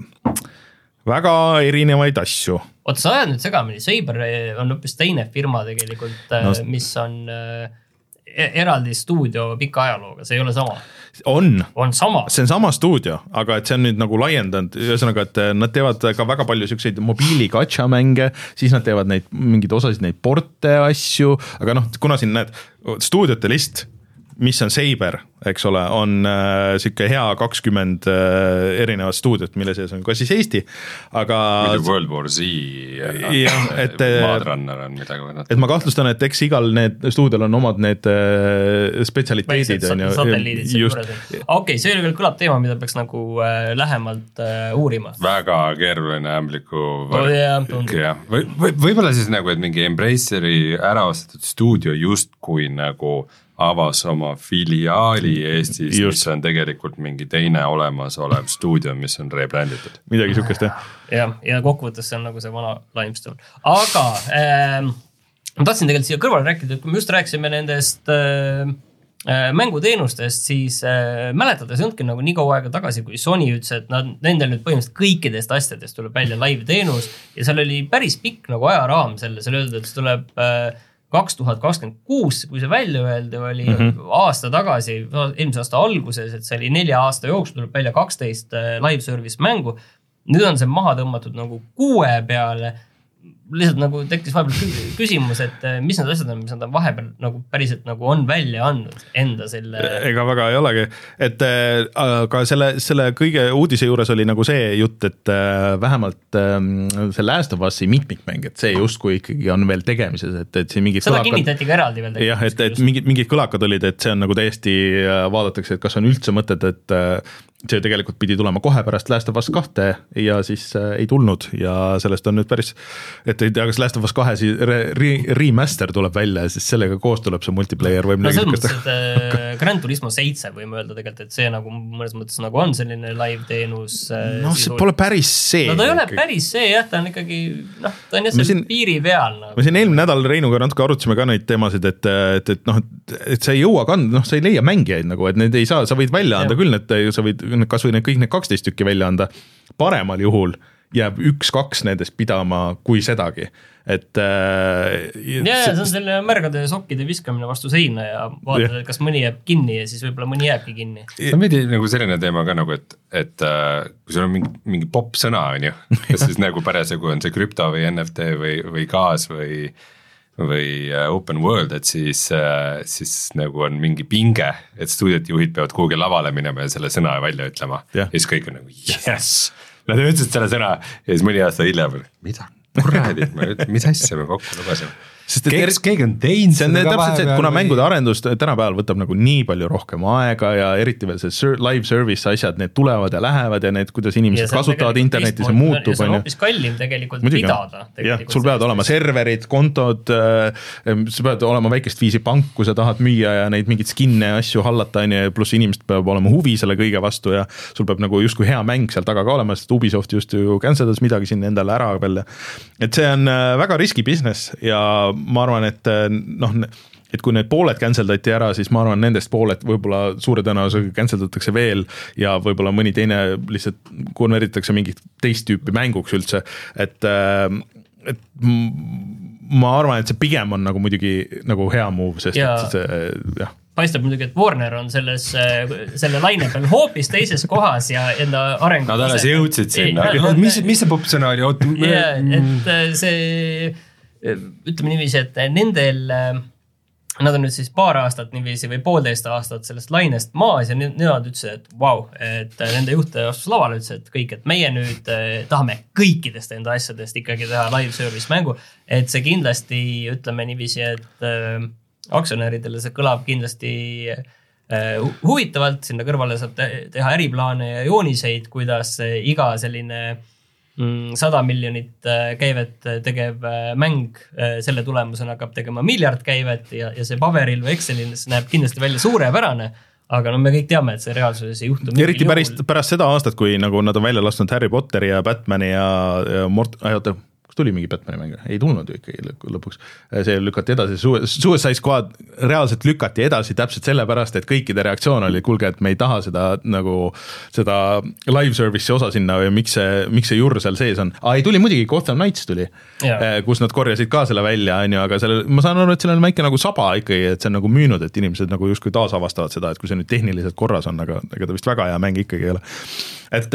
väga erinevaid asju. Oota, sa ajad nüüd segamini, Saber on hoopis teine firma tegelikult, no, mis on äh, eraldi stuudio pika ajalooga, see ei ole sama. On, on sama. See on sama stuudio, aga et see on nüüd nagu laiendanud, ühesõnaga, et nad teevad ka väga palju selliseid mobiili gacha mänge, siis nad teevad neid mingeid osasid neid porte asju, aga noh, kuna siin näed stuudiote list, mis on Saber, eks ole, on äh, siuke hea kakskümmend äh, erinevat stuudiot, mille sees on ka siis Eesti, aga World War Z ja, et, Maadrunner on midagi või et ma kahtlustan, et eks igal need stuudiol on omad need äh, spetsialiteedid on ju. Okei, okay, see oli veel kõlab teema, mida peaks nagu äh, lähemalt äh, uurima. Väga keeruline ämbliku oh, yeah, või, või, võib-olla siis nagu, et mingi Embraceri äraostatud stuudio justkui nagu avas oma filiaali Eestis, just. Mis on tegelikult mingi teine olemasolev stuudio, mis on rebranditud. Midagi sukest, jah. Ja, ja kokkuvõttes see on nagu see vana Limestone. Aga ähm, ma tahtsin tegelikult siia kõrvale rääkida, et kui me just rääkisime nendest äh, mänguteenustest, siis äh, mäletades jõndki nagu nii kaua aega tagasi, kui Sony ütles, et nad, nendel nüüd põhimõtteliselt kõikidest asjadest tuleb välja live teenus ja seal oli päris pikk nagu ajaraam selle, seal öeldud, et see tuleb äh, kaks tuhat kakskümmend kuus, kui see välja öeldi, oli mm-hmm. aasta tagasi, eelmise aasta alguses, et see oli nelja aasta jooksul tuleb välja kaksteist live service mängu. Nüüd on see maha tõmmatud nagu kuue peale. Lihtsalt nagu tekkis vahepeal küsimus, et mis need asjad on, mis nad on vahepeal nagu päriselt nagu on välja andnud enda selle... Ega väga ei olegi, et aga selle, selle kõige uudise juures oli nagu see jutt, et vähemalt see Last of Us'i mitmikmäng, et see justkui ikkagi on veel tegemises, et, et siin mingid seda kõlakad... kinnitati ka eraldi veel jah, et, et mingid, mingid kõlakad olid, et see on nagu täiesti vaadatakse, et kas on üldse mõtet, et see tegelikult pidi tulema kohe pärast Last of Us kahte ja siis ei tulnud ja sellest on nüüd päris, et ei tea, kas Last of Us kahe re, re, remaster tuleb välja ja siis sellega koos tuleb see multiplayer või no selles mõttes, et äh, Gran Turismo seitse võime öelda tegelikult, et see nagu mõnes mõttes nagu on selline live teenus äh, no see pole päris see no ta ei ole ikkagi. Päris see jah, ta on ikkagi noh, ta on jah seal piiri peal nagu. Me siin eelmine nädal Reinuga natuke arutasime ka neid teemasid, et, et, et noh, et sa ei jõua kanda, noh, sa ei leia mängijaid nagu, et need ei saa, sa võid välja anda ja. Küll, et sa võid kas või need kõik need kaksteist tükki välja anda, paremal juhul jääb üks-kaks nendest pidama kui sedagi, et äh, ja, see on selle märgade sokkide viskamine vastu seina ja vaatad, et kas mõni jääb kinni ja siis võib-olla mõni jääbki kinni. See on veidi nagu selline teema ka nagu, et, et äh, kui sul on mingi, mingi pop sõna on ju, kas siis nagu parasjagu on see krüpto või N F T või, või gaas või või open world, et siis, siis nagu on mingi pinge, et stuudiot juhid peavad kuhugi lavale minema ja selle sõna välja ütlema. Ja, ja siis kõik on nagu yes, Nad ütlesid selle sõna ja siis mõni aasta hiljem, mida kuradi, mis asja me kokku lubasime. Sest keegi, keegi on teinud see on täpselt see, et kuna mängude arendus tänapäeval võtab nagu nii palju rohkem aega ja eriti veel see ser- live service asjad, need tulevad ja lähevad ja need, kuidas inimesed kasutavad internetis ja muutub. Ja see on hoopis kallim tegelikult Muidugi, pidada. Jah, sul peavad olema serverid, kontod, sa pead olema väikest viisi pank, kui sa tahad müüa ja neid mingid skinne ja asju hallata, pluss inimesed peab olema huvi selle kõige vastu ja sul peab nagu justkui hea mäng seal taga ka olema, sest Ubisoft just ju canceldas midagi siin endale ära veel. Et see on väga riski business ja ma arvan, et noh, et kui need pooled canceldati ära, siis ma arvan, nendest pooled võib-olla suure tõenäosusega canceldatakse veel ja võib-olla mõni teine lihtsalt konvertitakse mingit teist tüüpi mänguks üldse, et, et ma arvan, et see pigem on nagu muidugi nagu hea move, sest ja. et see, jah. Paistab muidugi, et Warner on selles, selle laine peal hoopis teises kohas ja enda arengu... Nad alles jõudsid sinna, mis, mis see popsõna oli? Ja, et see... ütleme niiviisi, et nendel, nad on nüüd siis paar aastat niiviisi või poolteist aastat sellest lainest maas ja nemad ütlesid, et vau, wow, et nende juht astus lavale ütles, et kõik, et meie nüüd tahame kõikidest enda asjadest ikkagi teha live service mängu, et see kindlasti, ütleme niiviisi, et äh, aktsionäridele see kõlab kindlasti äh, huvitavalt, sinna kõrvale saab teha äriplaane ja jooniseid, kuidas iga selline sada miljonit käivet tegev mäng selle tulemusena hakkab tegema miljard käivet ja, ja see paberil või Excelis näeb kindlasti välja suurepärane, aga no me kõik teame, et see reaalsuses ei juhtu. Eriti pärast, pärast seda aastat, kui nagu nad on välja lasknud Harry Potteri ja Batmani ja, ja Mort... Ajata, kas tuli mingi Batmani mäng? Ei tulnud ju ikkagi lõpuks. See lükati edasi. Suicide Squad reaalselt lükati edasi täpselt sellepärast, et kõikide reaktsioon oli, kuulge, et me ei taha seda, nagu, seda live service'i osa sinna või miks see, miks see jurr seal sees on. Aa, ei tuli muidugi, Gotham Knights tuli, yeah. kus nad korjasid ka selle välja, on ju, aga selle, ma saan aru, et seal on väike nagu saba ikkagi, et see on nagu müünud, et inimesed nagu justkui taasavastavad seda, et kui see nüüd tehniliselt korras on, aga ega ta vist väga hea mäng ikkagi ei ole. Et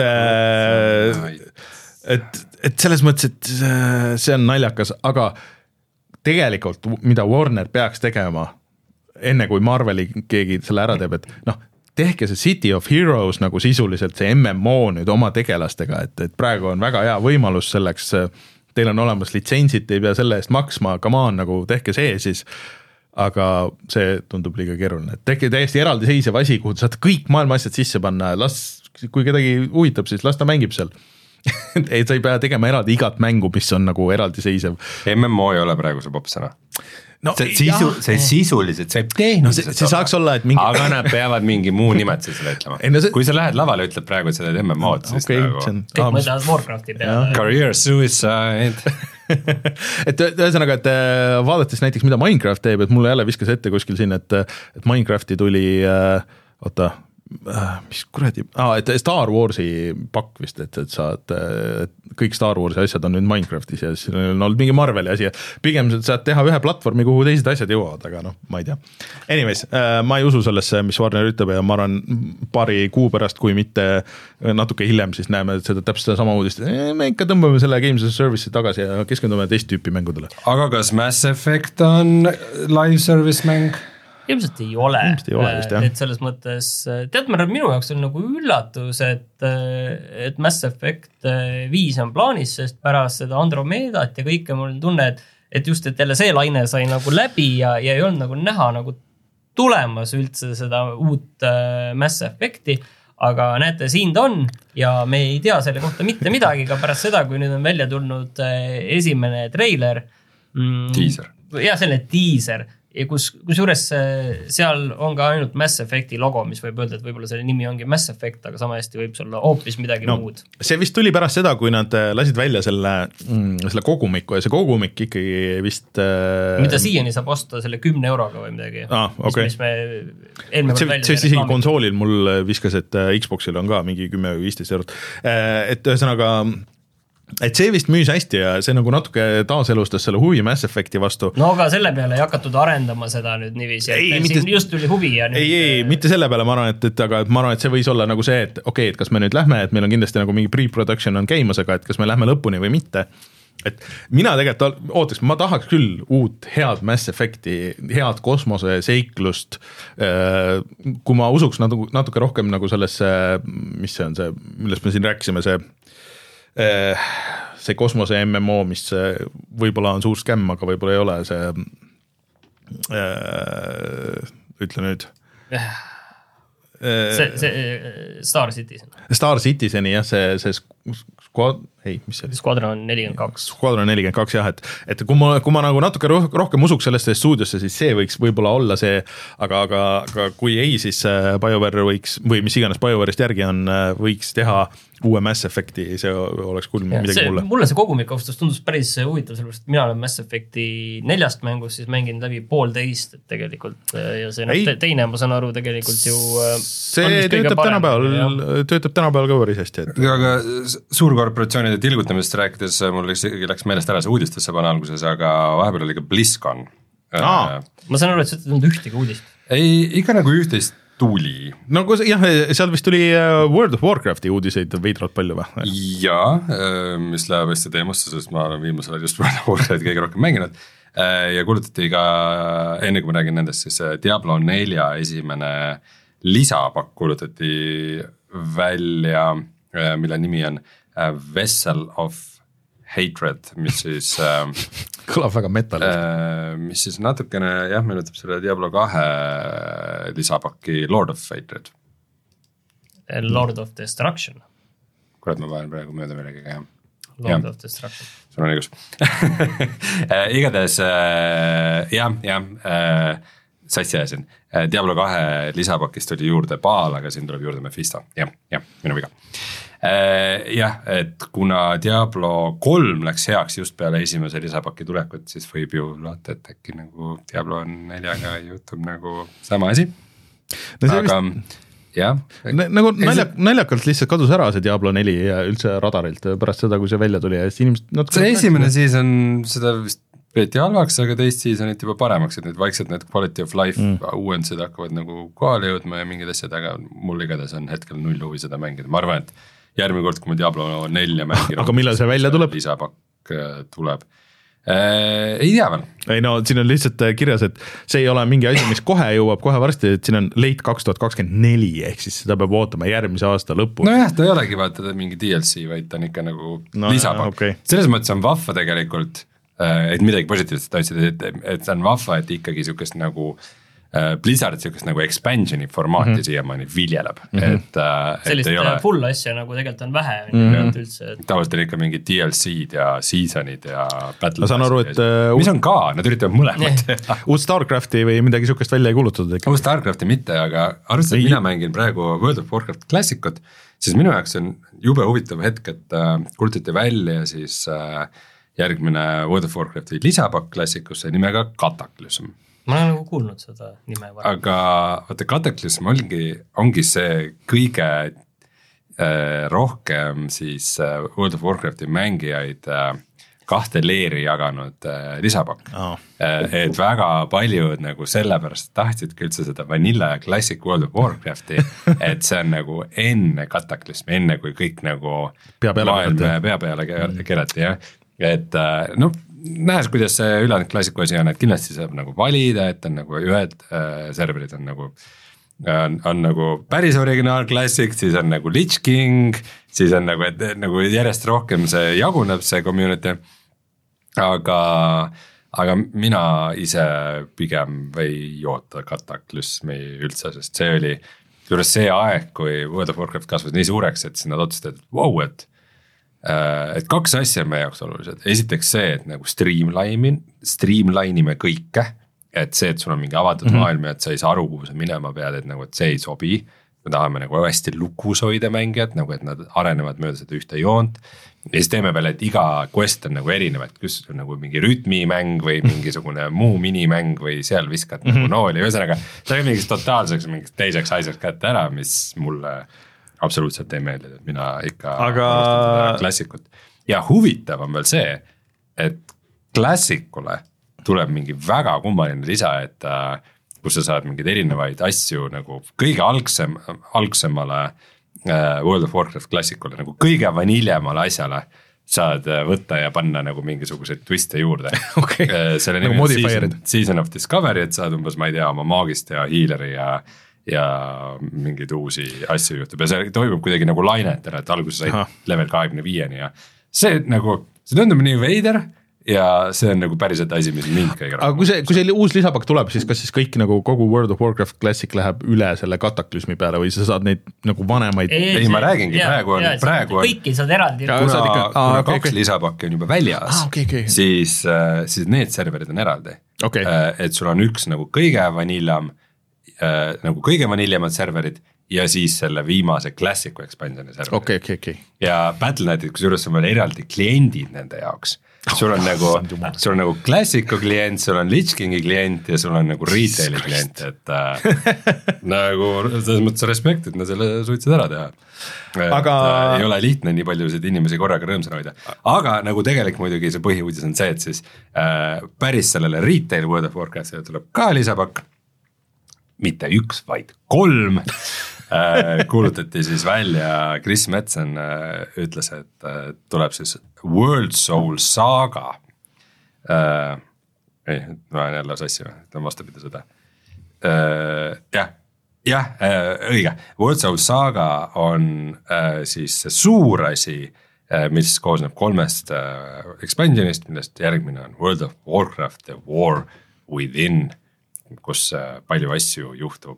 äh, et, et selles mõttes, et see on naljakas, aga tegelikult, mida Warner peaks tegema, enne kui Marveli keegi selle ära teeb, et noh, tehke see City of Heroes nagu sisuliselt see M M O nüüd oma tegelastega, et, et praegu on väga hea võimalus selleks, teil on olemas litsentsid, ei pea selle eest maksma, come on, nagu tehke see siis, aga see tundub liiga keeruline, et tehke täiesti eraldi seisev asi, kuhu saate kõik maailma asjad sisse panna, las, kui kedagi huvitab, siis las ta mängib seal. ei, sa ei pea tegema eraldi igat mängu, mis on nagu eraldi seisev. M M O ei ole praegu see popsõna. No, see, sisu, see sisuliselt, see tehniliselt no, see, see saaks olla, et mingi... aga nad peavad mingi muu nimet selle ütlema. No, see... Kui sa lähed lavale, ütled praegu, et sa teed M M O-d, siis okay, nagu... On... kõik mõtlevad Warcrafti peale. Career suicide. et ühesõnaga, et vaadates näiteks, mida Minecraft teeb, et mulle jälle viskas ette kuskil siin, et, et Minecrafti tuli, oota, mis kuradi, ah, et Star Warsi pakk vist, et, et saad, et kõik Star Warsi asjad on nüüd Minecraftis ja siis on olnud mingi Marveli asi ja pigem saad teha ühe platvormi, kuhu teised asjad jõuavad, aga noh, ma ei tea. Anyways, ma ei usu sellesse, mis Warner ütleb ja ma arvan paari kuu pärast, kui mitte natuke hiljem, siis näeme seda täpselt sama uudist. Me ikka tõmbame selle Games as a Service'i tagasi ja keskendume teist tüüpi mängudele. Aga kas Mass Effect on live service mäng? Ilmselt ei ole, Ilmselt ei ole vist, et selles mõttes, tead, minu jaoks on nagu üllatus, et, et Mass Effect viis on plaanis, sest pärast seda Andromedat ja kõike mul on tunne, et, et just, et jälle see laine sai nagu läbi ja, ja ei olnud nagu näha nagu tulemas üldse seda uut Mass Effecti, aga näete, siin ta on ja me ei tea selle kohta mitte midagi, ka pärast seda, kui nüüd on välja tulnud esimene treiler. Teaser. Ja selle teaser. Ja kus, kus juures seal on ka ainult Mass Effecti logo, mis võib öelda, et võib-olla selle nimi ongi Mass Effect, aga sama hästi võib see olla hoopis midagi no, muud. See vist tuli pärast seda, kui nad lasid välja selle, selle kogumiku ja see kogumik ikkagi vist... Mida siiani saab osta selle kümne euroga või midagi. Ah, okay. Mis, mis me eelmine see, see vist isegi konsoolil mul viskas, et Xboxil on ka mingi kümme või viisteist eurot. Et ühesõnaga... Et see vist müüs hästi ja see nagu natuke taaselustas selle huvi Mass Effecti vastu. No aga selle peale ei hakatud arendama seda nüüd niiviisi, et ei, mitte, just tuli huvi ja nüüd... Ei, ei, mitte selle peale ma arvan, et, et, aga ma arvan, et see võis olla nagu see, et okei, okay, et kas me nüüd lähme, et meil on kindlasti nagu mingi pre-production on käimas, aga et kas me lähme lõpuni või mitte. Et mina tegelikult ootaks, ma tahaks küll uut head Mass Effecti, head kosmose seiklust, kui ma usuks natuke, natuke rohkem nagu sellesse, mis see on see, millest me siin rääkisime, see see kosmose M M O, mis võib-olla on suur skämm, aga võib-olla ei ole see, ütle nüüd. See, see Star Citizen. Star Citizeni jah, see, see squad, ei, mis see oli? Squadron nelikümmend kaks. Squadron nelikümmend kaks jah, et, et kui ma, kui ma nagu natuke rohkem usuks sellest stuudiosse, siis see võiks võib-olla olla see, aga, aga, aga kui ei, siis BioWare võiks, või mis iganes BioWare'ist järgi on, võiks teha uue Mass Effecti, see oleks cool midagi see, mulle. Mulle see kogumik austus tundus päris huvitav, sellepärast mina olen Mass Effecti neljast mängust siis mänginud läbi poolteist, et tegelikult ja see ei, te, teine, ma saan aru, tegelikult ju see töötab tänapäeval, töötab tänapäeval ka päris hästi. Et... aga suurkorporatsioonide tilgutamisest rääkides mul läks meelest ära see uudistesse pane alguses, aga vahepeal oli ka BlizzCon. Aa, ma saan aru, et see ei tulnud ühtegi uudist. Ei, ikka nagu ühtest tuli. No jah, seal vist tuli World of Warcrafti uudiseid veidralt palju või? Jaa, mis läheb hästi teemasse, sest ma olen viimasel just World of Warcrafti kõige rohkem mänginud ja kuulutati ka, enne kui ma räägin nendest, siis Diablo nelja esimene lisapakk kuulutati välja, mille nimi on Vessel of Hatred, mis siis kõlab väga metalist. Mis siis natukene, jah, meenutab selle Diablo kahe lisapakki Lord of Hatred. Lord of Destruction. Kurat, ma vajan praegu mööda millegi ka, jah. Lord ja. Of Destruction. Sul on õigus. Igatahes, jah, jah, sassi ajasin. Diablo kahe lisapakist oli juurde Baal, aga siin tuleb juurde Mephisto. Jah, jah, minu viga. Jah, et kuna Diablo kolm läks heaks just peale esimese lisapaki tulekut, siis võib ju laata, et äkki nagu Diablo neljaga juhtub nagu sama asi. No aga vist... jah. Nagu naljak, naljakalt lihtsalt kadus ära see Diablo neli ja üldse radarilt pärast seda, kui see välja tuli. Ja inimesed, see esimene season, seda vist peeti halvaks, aga teist seasonit juba paremaks, et need vaikselt need quality of life mm. uuendused hakkavad nagu kohale jõudma ja mingid asjad, aga mul igatahes on hetkel null huvi seda mängida. Ma arvan, et järgmine kord, kui ma Diablo nelja mängin. Aga millal see välja tuleb? Lisapakk tuleb. Äh, ei tea veel. Ei no, siin on lihtsalt kirjas, et see ei ole mingi asi, mis kohe jõuab kohe varsti, et siin on late kaks tuhat kakskümmend neli, ehk siis seda peab ootama järgmise aasta lõppu. No jah, ta ei olegi vaata mingi D L C, vaid ta on ikka nagu no, lisapakk. Okay. Selles mõttes on vahva tegelikult, et midagi positiivset tahtsid, et, et see on vahva, et ikkagi niisugust nagu Blizzard niisugust nagu expansioni formaati mm -hmm. siiamaani viljeleb. Mm -hmm. et, et sellist ei ole... full asja nagu tegelikult on vähe mm -hmm. üldse. Et... tavaliselt on ikka mingi D L C-d ja seasonid ja battle ma saan aru, et uh, mis on ka, nad üritavad mõlemad yeah. uut StarCrafti või midagi niisugust välja ei kuulutatud. Uut StarCrafti mitte, aga arvestades, et mina mängin praegu World of Warcraft Classicut, siis minu jaoks on jube huvitav hetk, et uh, kuulutati välja siis uh, järgmine World of Warcrafti lisapakk Classicusse nimega Cataclysm. Ma olen nagu kuulnud seda nime varem. Aga vaata, Cataclysm ongi, ongi see kõige äh, rohkem siis äh, World of Warcrafti mängijaid äh, kahte leeri jaganud äh, lisapakk oh. äh, et väga paljud nagu sellepärast tahtsidki üldse seda Vanilla ja Classic World of Warcrafti et see on nagu enne Cataclysm, enne kui kõik nagu pea peale maailm pea peale kerati, jah. Et äh, noh, nähes, kuidas see ülejäänud klassiku asi on, et kindlasti saab nagu valida, et on nagu ühed äh, serverid on nagu on, on nagu päris originaal klassik, siis on nagu Lich King, siis on nagu, et nagu järjest rohkem see jaguneb, see community, aga, aga mina ise pigem ei oota Cataclysmi üldse, sest see oli juures see aeg, kui World of Warcraft kasvas nii suureks, et siis nad otsustasid, et wow, et et kaks asja on meie jaoks olulised. Esiteks see, et nagu streamline, streamline'ime kõike, et see, et sul on mingi avatud mm-hmm. maailm ja et sa ei saa aru, kuhu sa minema pead, et nagu, et see ei sobi. Me tahame nagu hästi lukus hoida mängijad, nagu et nad arenevad mööda seda ühte joont. Ja siis teeme veel, et iga quest on nagu erinev, et kus on nagu mingi rütmimäng või mingisugune muu minimäng või seal viskad mm-hmm. nagu nooli. Ühesõnaga, see on mingis totaalseks, mingis teiseks asjaks kätte ära, mis mulle... absoluutselt ei meeldi, et mina ikka aga... klassikut. Ja huvitav on veel see, et klassikule tuleb mingi väga kummaline lisa, et uh, kus sa saad mingeid erinevaid asju nagu kõige algsem, algsemale uh, World of Warcraft klassikule, nagu kõige vaniljemale asjale saad võtta ja panna nagu mingisuguseid twiste juurde. Okay. Selle nimi nagu on season, season of Discovery, et saad umbes, ma ei tea, oma maagist ja healeri ja ja mingeid uusi asju juhtub ja see toimub kuidagi nagu lainetena, et alguses said level kahekümne viieni ja see nagu, see tundub nii veider ja see on nagu päriselt asi, mis mind kõige aga kui see, kui see uus lisapakk tuleb, siis kas siis kõik nagu kogu World of Warcraft Classic läheb üle selle kataklüsmi peale või sa saad neid nagu vanemaid ei, ei, ma räägingi, ja, praegu on, praegu on kõiki saad eraldi kuna, kuna ah, kaks okay, okay. lisapakki on juba väljas ah, okay, okay. siis, siis need serverid on eraldi okay. et sul on üks nagu kõige vaniljam nagu kõige vaniljamad serverid ja siis selle viimase Classicu expansioni serverid okay, okay, okay. ja Battle Netil, kusjuures on veel eraldi kliendid nende jaoks sul on nagu, sul on nagu Classicu klient, sul on Lich Kingi klient ja sul on nagu retaili klient, et äh, nagu selles mõttes respekt, et nad selle suutsid ära teha. Aga äh, ei ole lihtne nii paljusid inimesi korraga rõõmsana hoida. Aga nagu tegelikult muidugi see põhiuudis on see, et siis äh, päris sellele retail World of Warcraftile tuleb ka lisapakk, mitte üks, vaid kolm. kuulutati siis välja, Chris Metzen ütles, et tuleb siis World Soul Saga. Ei, ma olen jälle sassi, ütlen vastupidi seda. Jah, jah, õige. World Soul Saga on siis suur asi, mis koosneb kolmest expansionist, millest järgmine on World of Warcraft The War Within, kus palju asju juhtub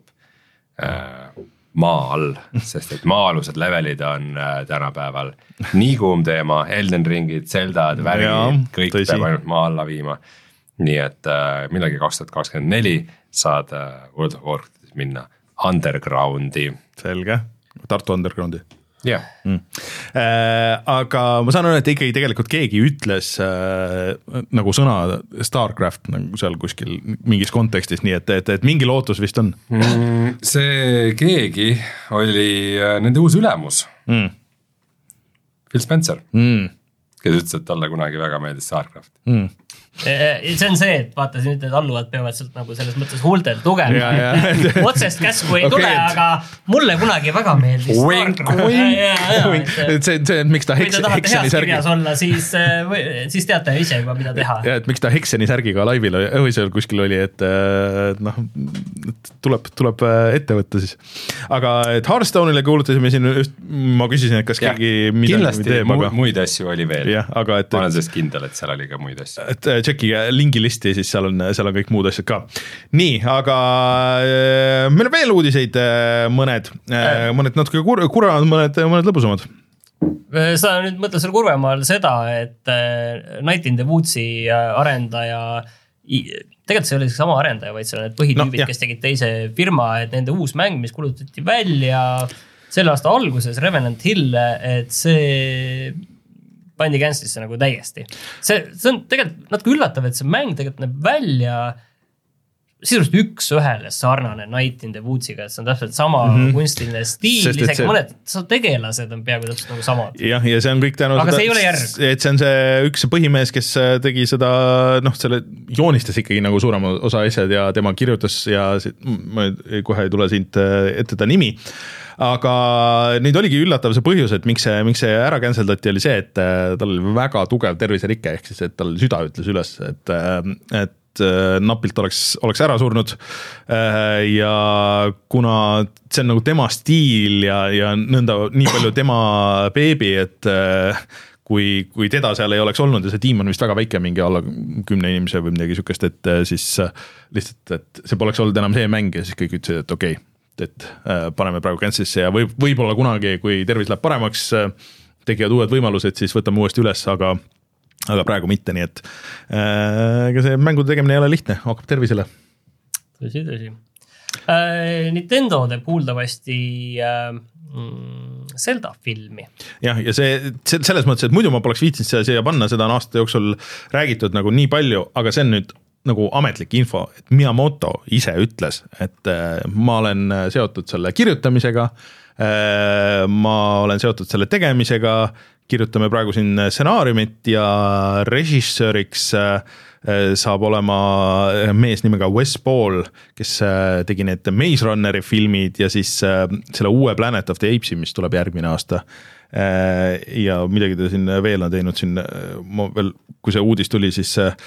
maa all, sest et maa-alused levelid on äh, tänapäeval nii kuum teema, Elden Ringid, Zeldad, värgid, kõik tõsi. Peab ainult maa alla viima. Nii et äh, millalgi kaks tuhat kakskümmend neli saad äh, World of Warcraftis minna undergroundi. Selge, Tartu undergroundi. jah mm. äh, aga ma saan aru, et ikkagi tegelikult keegi ütles äh, nagu sõna Starcraft nagu seal kuskil mingis kontekstis, nii et, et, et mingi lootus vist on mm, see keegi oli äh, nende uus ülemus mm. Phil Spencer mm. kes ütles, et talle kunagi väga meeldis Starcraft mm. see on see, et vaata nüüd need alluvad peavad sealt nagu selles mõttes huultel tugema otsest käsku ei okay, tule, et... aga mulle kunagi väga meeldis wink, wink. see, see, et miks ta heks, Hekseni särgi olla, siis, siis teate ise juba, mida teha ja, et miks ta Hekseni särgiga laivil või seal kuskil oli, et noh, tuleb, tuleb ette võtta siis aga et Hearthstone'ile kuulutasime siin just, ma küsisin, et kas ja, keegi kindlasti teeb, mu, aga... muid asju oli veel ja, aga et, ma olen sellest kindel, et seal oli ka muid asju et tšekkiga lingilisti, siis seal on, seal on kõik muud asjad ka. Nii, aga meil on veel uudiseid mõned, mõned natuke kur- kurvad, mõned, mõned lõbusamad. Sa nüüd mõtled seal kurvemaal seda, et Night in the Woodsi arendaja, tegelikult see oli sama arendaja, vaid seal on need põhitüübid, no, kes tegid teise firma, et nende uus mäng, mis kulutati välja selle aasta alguses, Revenant Hill, et see pandi cancelisse nagu täiesti. See, see on tegelikult natuke üllatav, et see mäng tegelikult näeb välja sisuliselt üks ühele sarnane Night in the Woodsiga, et see on täpselt sama mm-hmm. kunstiline stiil, isegi see... mõned tegelased on peaaegu täpselt nagu samad. Jah, ja see on kõik tänu aga seda, see ei ole järg. Et see on see üks põhimees, kes tegi seda, noh, selle joonistas ikkagi nagu suurema osa asjad ja tema kirjutas ja ma kohe ei tule siit ette ta nimi. Aga nüüd oligi üllatav see põhjus, et miks see, miks see ära canceldati oli see, et tal oli väga tugev terviserikke, ehk siis, et tal süda ütles üles, et, et napilt oleks, oleks ära surnud ja kuna see on nagu tema stiil ja, ja nõnda nii palju tema beebi, et kui, kui teda seal ei oleks olnud ja see tiim on vist väga väike, mingi alla kümne inimese või midagi sükest, et siis lihtsalt, et see poleks olnud enam see mäng ja siis kõik ütlesid, et okei okay, et paneme praegu cancelisse ja võib, võib-olla kunagi, kui tervis läheb paremaks, tekivad uued võimalused, siis võtame uuesti üles, aga, aga praegu mitte, nii et ega see mängude tegemine ei ole lihtne, hakkab tervisele. Tõsi, tõsi. Äh, Nintendo teeb kuuldavasti äh, Zelda filmi. Jah, ja see selles mõttes, et muidu ma poleks viitsinud seda siia panna, seda on aasta jooksul räägitud nagu nii palju, aga see on nüüd nagu ametlik info, et Miyamoto ise ütles, et ma olen seotud selle kirjutamisega, ma olen seotud selle tegemisega, kirjutame praegu siin stsenaariumit ja režissööriks saab olema mees nimega Wes Ball, kes tegi need Maze Runneri filmid ja siis selle uue Planet of the Apesi, mis tuleb järgmine aasta. Ja midagi ta siin veel on teinud siin, ma veel, kui see uudis tuli, siis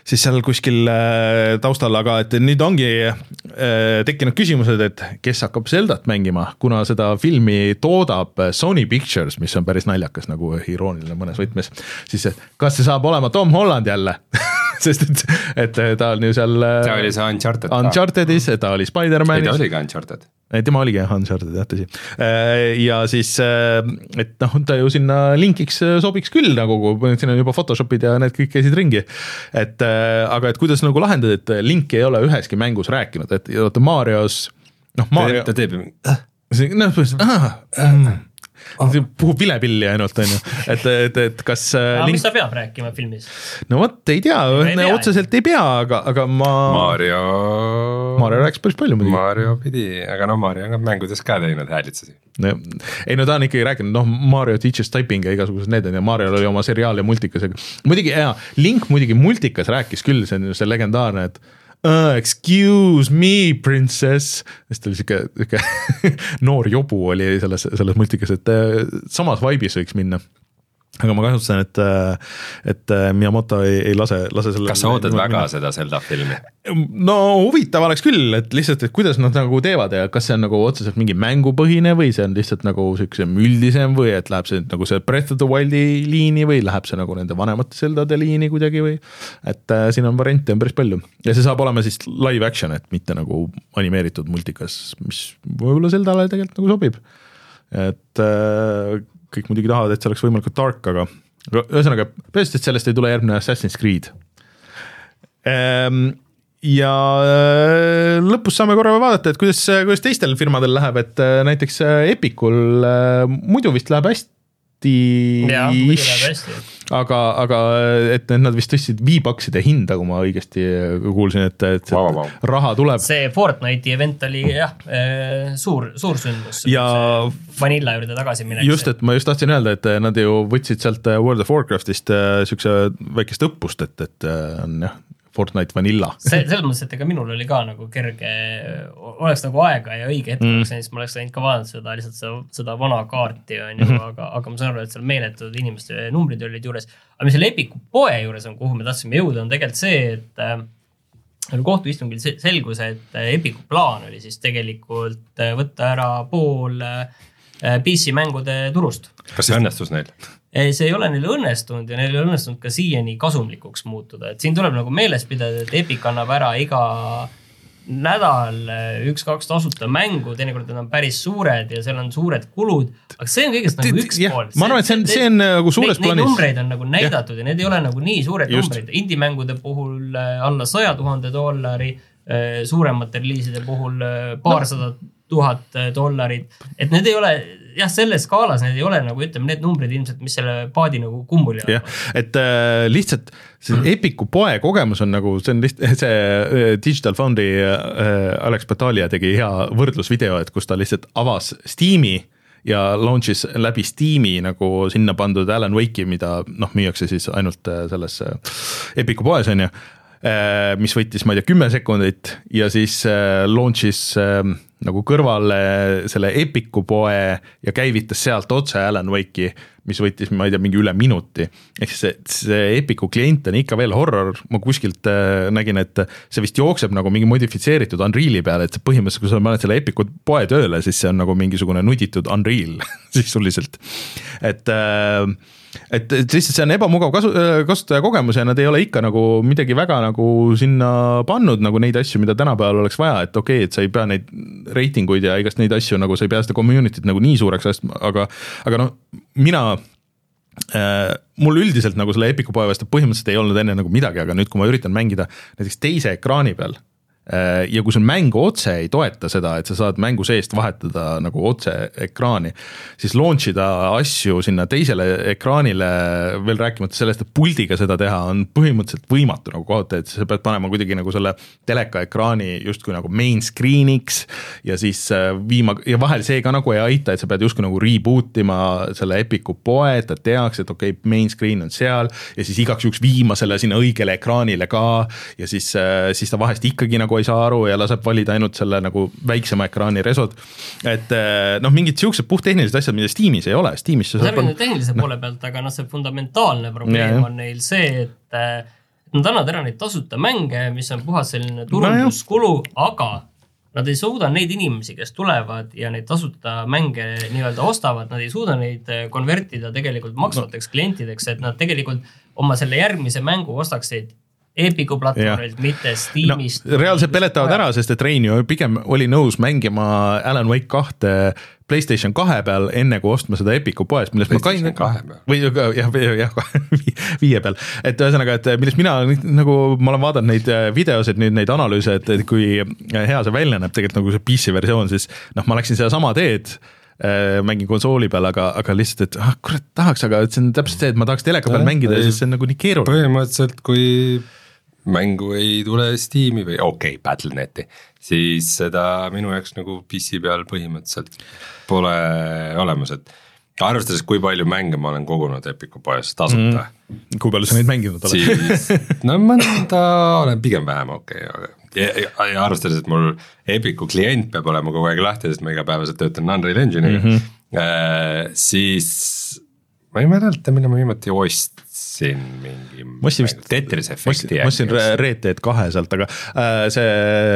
siis seal kuskil taustal, aga et nüüd ongi tekkinud küsimused, et kes hakkab Zeldat mängima, kuna seda filmi toodab Sony Pictures, mis on päris naljakas, nagu irooniline mõnes võtmes, siis kas see saab olema Tom Holland jälle? Sest et, et ta on ju seal ta oli see Uncharted Unchartedis, ta oli Spider-Manis. Ta oli ka Uncharted. Tema oligi Uncharted, jah, tõsi. Ja siis, et noh, ta ju sinna linkiks sobiks küll, nagu siin on juba Photoshopid ja need kõik käisid ringi. Et, aga et kuidas nagu lahendada, et Link ei ole üheski mängus rääkinud, et oota Marios, noh Mario... Ta teeb... Noh, põhimõtteliselt, puhub vilepilli ainult, on ju. Et, et, et kas aga Link... mis ta peab rääkima filmis? No vot, ei tea, ei pea, otseselt ei pea, aga, aga ma... Mario... Mario rääkis päris palju muidugi. Mario pidi, aga no Mario on mängudes ka teinud häälitsusi. No, ei no ta on ikkagi rääkinud, noh Mario teaches typing ja igasugused need on ja Mario oli oma seriaal ja multikas. Muidugi, jaa, Link muidugi multikas rääkis küll, see on see legendaarne, et Uh, excuse me, princess. Sest ta oli siuke, siuke noor jobu oli selles, selles multikas, et samas vaibis võiks minna. Aga ma kahtlustan, et, et Miyamoto ei, ei lase, lase selle... Kas sa ootad väga minna. Seda Zelda filmi? No huvitav oleks küll, et lihtsalt, et kuidas nad nagu teevad ja kas see on nagu otseselt mingi mängupõhine või see on lihtsalt nagu siukse üldisem või et läheb see nagu see Breath of the Wildi liini või läheb see nagu nende vanemate Zeldade liini kuidagi või et äh, siin on variante on päris palju ja see saab olema siis live action, et mitte nagu animeeritud multikas, mis võib-olla Zeldale tegelikult nagu sobib, et äh, kõik muidugi tahavad, et see oleks võimalikult dark, aga ühesõnaga, põhjust, et sellest ei tule järgmine Assassin's Creed. Ja lõpus saame korra vaadata, et kuidas, kuidas teistel firmadel läheb, et näiteks Epicul muidu vist läheb hästi, ja, muidu läheb hästi. Aga, aga et nad vist tõstsid V-Buckside hinda, kui ma õigesti kuulsin, et, et wow, wow. raha tuleb. See Fortnite'i event oli jah, suur, suur sündmus. Ja Vanilla juurde tagasi mineks. Just, et ma just tahtsin öelda, et nad ju võtsid sealt World of Warcraftist siukse väikest õppust, et, et on jah, Fortnite Vanilla. See, selles mõttes, et ega minul oli ka nagu kerge, oleks nagu aega ja õige hetk, mm. siis ma oleks läinud ka vaadanud seda, lihtsalt seda, seda vana kaarti, on ju, mm -hmm. aga, aga ma saan aru, et seal meeletud inimeste numbrid olid juures. Aga mis selle Epicu poe juures on, kuhu me tahtsime jõuda, on tegelikult see, et äh, kohtuistungil selgus, et Epicu plaan oli siis tegelikult võtta ära pool äh, P C mängude turust. Kas see õnnestus neil? See ei ole neil õnnestunud ja neil ei õnnestunud ka siiani kasumlikuks muutuda. Et siin tuleb nagu meeles pidada, et Epic annab ära iga nädal üks-kaks tasuta mängu, teinekord on päris suured ja seal on suured kulud, aga see on kõigest nagu üks ja, pool. Ma arvan, et see on, see on nagu suures plaanis. Neid numbreid on nagu näidatud ja, ja need ei ole nagu nii suured Just. numbreid. Indie-mängude puhul alla saja tuhande dollari, suuremate reliiside puhul paarsada no. tuhat dollarit, et need ei ole jah, selles skaalas need ei ole nagu ütleme need numbrid ilmselt, mis selle paadi nagu kumbuli on. Et äh, lihtsalt see Epicu poe kogemus on nagu, see on lihtsalt see äh, Digital Foundry äh, Alex Batalja tegi hea võrdlusvideo, et kus ta lihtsalt avas Steam'i ja launchis läbi Steam'i nagu sinna pandud Alan Wake'i, mida noh, müüakse siis ainult selles Epicu poes on ju, mis võttis, ma ei tea, kümme sekundit ja siis launchis nagu kõrvale selle Epicu poe ja käivitas sealt otse Alan Wake'i, mis võttis, ma ei tea, mingi üle minuti. Ehk see, see Epicu klient on ikka veel horror, ma kuskilt nägin, et see vist jookseb nagu mingi modifitseeritud Unreali peale, et see põhimõtteliselt, kui sa paned selle Epicu poe tööle, siis see on nagu mingisugune nuditud Unreal sisuliselt. Et et lihtsalt see on ebamugav kasu, kasutaja kogemus ja nad ei ole ikka nagu midagi väga nagu sinna pannud nagu neid asju, mida tänapäeval oleks vaja, et okei, okay, et sa ei pea neid reitinguid ja igast neid asju, nagu sa ei pea seda community't nagu nii suureks asjast, aga, aga noh, mina äh, mul üldiselt nagu selle Epicu poe vastu põhimõtteliselt ei olnud enne nagu midagi, aga nüüd, kui ma üritan mängida näiteks teise ekraani peal ja kui sul mängu otse ei toeta seda, et sa saad mängu seest vahetada nagu otse ekraani, siis launch ida asju sinna teisele ekraanile, veel rääkimata sellest, et puldiga seda teha on põhimõtteliselt võimatu nagu kohata, et sa pead panema kuidagi nagu selle teleka ekraani justkui nagu main screen'iks ja siis viima, ja vahel see ka nagu ei aita, et sa pead justkui nagu reboot ima selle Epicu poe, et ta teaks, et okei, okay, main screen on seal ja siis igaks juhuks viima selle sinna õigele ekraanile ka ja siis, siis ta vahest ikkagi nagu ei saa aru ja laseb valida ainult selle nagu väiksema ekraani resod. Et noh, mingid siuksed puhttehnilised asjad, mida Steamis ei ole. Steamis see on tehnilise no. poole pealt, aga noh, see fundamentaalne probleem ja, on neil see, et nad annavad ära neid tasuta mänge, mis on puhas selline turunduskulu, aga nad ei suuda neid inimesi, kes tulevad ja neid tasuta mänge nii-öelda ostavad, nad ei suuda neid konvertida tegelikult maksvateks klientideks, et nad tegelikult oma selle järgmise mängu ostaksid Epiku platvormilt, mitte Steamist. No, reaalselt peletavad ära, sest et Rein ju pigem oli nõus mängima Alan Wake kahte PlayStation kahe peal, enne kui ostma seda Epiku poest, millest PlayStation ma kain... või jah, jah, viie peal. Et ühesõnaga, et millest mina nagu, ma olen vaadanud neid videosid, nüüd neid analüüse, et kui hea see välja näeb, tegelikult nagu see P C versioon, siis noh, ma läksin seda sama teed, mängin konsooli peal, aga, aga lihtsalt, et ah, kurat tahaks, aga see on täpselt see, et ma tahaks teleka peal mängida, siis see on nagu nii keeruline. Põhimõtteliselt, kui mängu ei tule Steam'i või okei, okay, Battle dot neti, siis seda minu jaoks nagu P C peal põhimõtteliselt pole olemas, et arvestades, kui palju mänge ma olen kogunud Epiku poes tasuta. Mm. Kui palju sa neid mänginud oled? Siis, no mõnda olen pigem vähem, okei, okay, aga ja, ja, ja arvestades, et mul Epiku klient peab olema kogu aeg lahti, sest ma igapäevaselt töötan Unreal Engine'iga, mm-hmm. äh, siis ma ei mäleta, mille ma viimati ostsin mingi vist, Tetris efekti. Ma ostsin Red Dead kahe sealt, aga äh, see